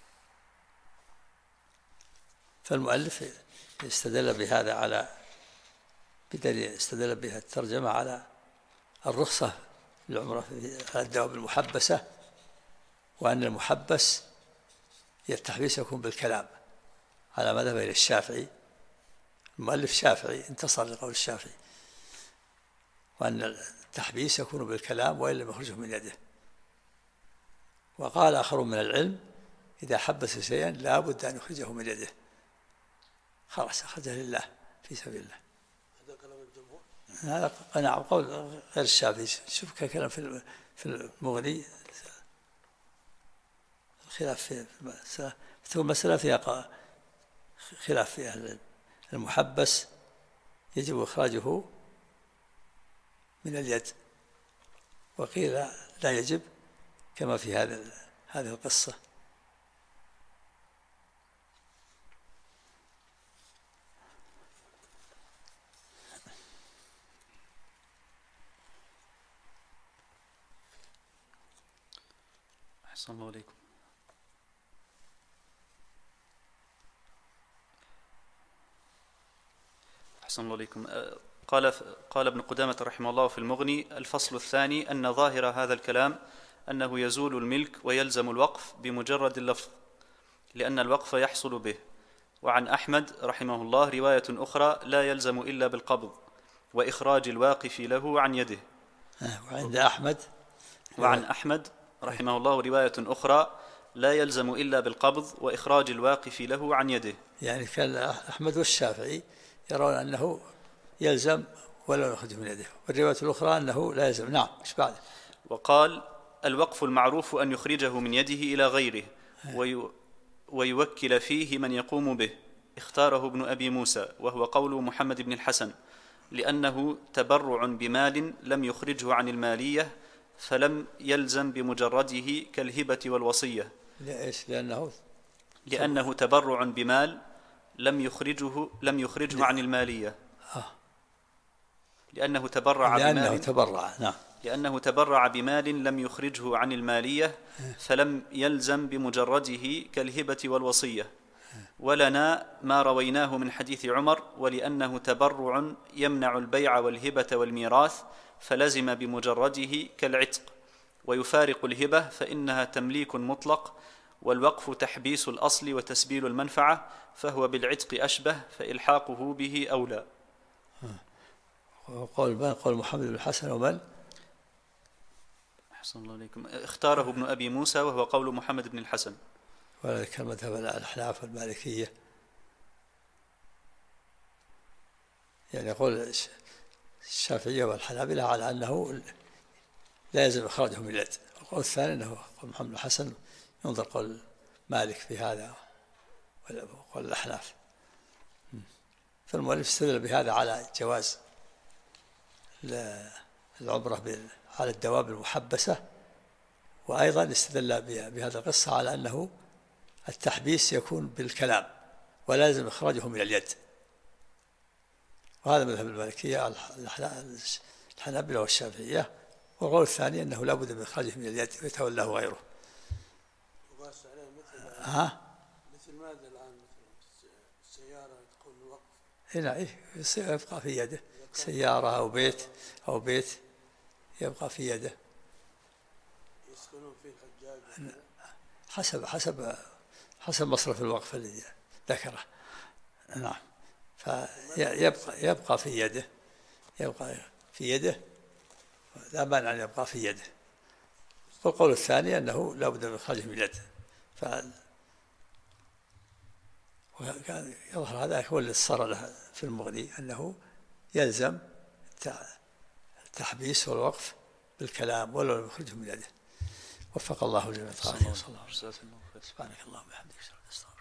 Speaker 2: فالمؤلف استدل بهذا على بدليل استدل بها الترجمة على الرخصة للعمرة على الدواب المحبسة، وأن المحبس التحبيس يكون بالكلام على مذهب الشافعي. المؤلف شافعي انتصر لقول الشافعي، وأن التحبيس يكون بالكلام وإن لم يخرجه من يده. وقال آخرون من العلم إذا حبس شيئا لا بد أن يخرجه من يده، خلاص أخرجه لله في سبيل الله.
Speaker 4: هذا كلام الجمهور.
Speaker 2: هذا نعم قول غير الشافعي. شوف كلام في المغني الخلاف في المسألة، المسألة فيها خلاف في أهل العلم. المحبس يجب إخراجه من اليد، وقيل لا يجب كما في هذه القصة.
Speaker 3: أحسن الله عليكم. أحسن الله عليكم. قال ابن قدامة رحمه الله في المغني: الفصل الثاني أن ظاهر هذا الكلام أنه يزول الملك ويلزم الوقف بمجرد اللفظ، لأن الوقف يحصل به. وعن أحمد رحمه الله رواية أخرى: لا يلزم إلا بالقبض وإخراج الواقف له عن يده. وعن أحمد رحمه الله رواية أخرى: لا يلزم إلا بالقبض وإخراج الواقف له عن يده.
Speaker 2: يعني كان أحمد والشافعي يرون أنه يلزم ولا يخرج من يده، والرواية الأخرى أنه لا يلزم. نعم، إيش بعد؟
Speaker 3: وقال: الوقف المعروف أن يخرجه من يده إلى غيره ويوكل فيه من يقوم به. اختاره ابن أبي موسى، وهو قول محمد بن الحسن، لأنه تبرع بمال لم يخرجه عن المالية فلم يلزم بمجرده كالهبة والوصية. لأنه تبرع بمال لم يخرجه عن المالية. لأنه تبرع بمال لم يخرجه عن المالية فلم يلزم بمجرده كالهبة والوصية. ولنا ما رويناه من حديث عمر: ولأنه تبرع يمنع البيع والهبة والميراث فلزم بمجرده كالعتق. ويفارق الهبة فإنها تمليك مطلق، والوقف تحبيس الأصل وتسبيل المنفعة، فهو بالعتق أشبه، فإلحاقه به أولى.
Speaker 2: قول محمد بن الحسن ومن؟
Speaker 3: أحسن الله عليكم. اختاره ابن أبي موسى، وهو قول محمد بن الحسن.
Speaker 2: وذلك مذهب الأحناف والمالكية، يعني يقول الشافعية والحنابلة على أنه لا يلزم إخراجه من اليد. القول الثاني أنه قول محمد بن الحسن، ينظر قول مالك في هذا وقول الأحناف. فالمؤلف استدل بهذا على جواز العبرة على الدواب المحبسة، وأيضا استدل بهذا القصة على أنه التحبيس يكون بالكلام ولا يلزم إخراجه من اليد. وهذا مذهب المالكية الحنابلة والشافعية. والقول الثاني أنه لا بد من إخراجه من اليد ويتولاه غيره.
Speaker 4: مثل ماذا الآن؟ مثل السيارة تكون الوقف
Speaker 2: هنا يبقى في يده، سيارة أو بيت يبقى في يده.
Speaker 4: يسكنون فيه الحجاج
Speaker 2: حسب مصرف الوقف الذي ذكره. نعم، فيبقى في يده، لا مانع أن يبقى في يده. والقول الثاني أنه لا بد من إخراجه من اليد. وكان يظهر هذا هو اللي صار له في المغني، أنه يلزم التحبيس والوقف بالكلام ولا يخرجه من يده. وفق الله جميعا. سبحانك اللهم وبحمدك.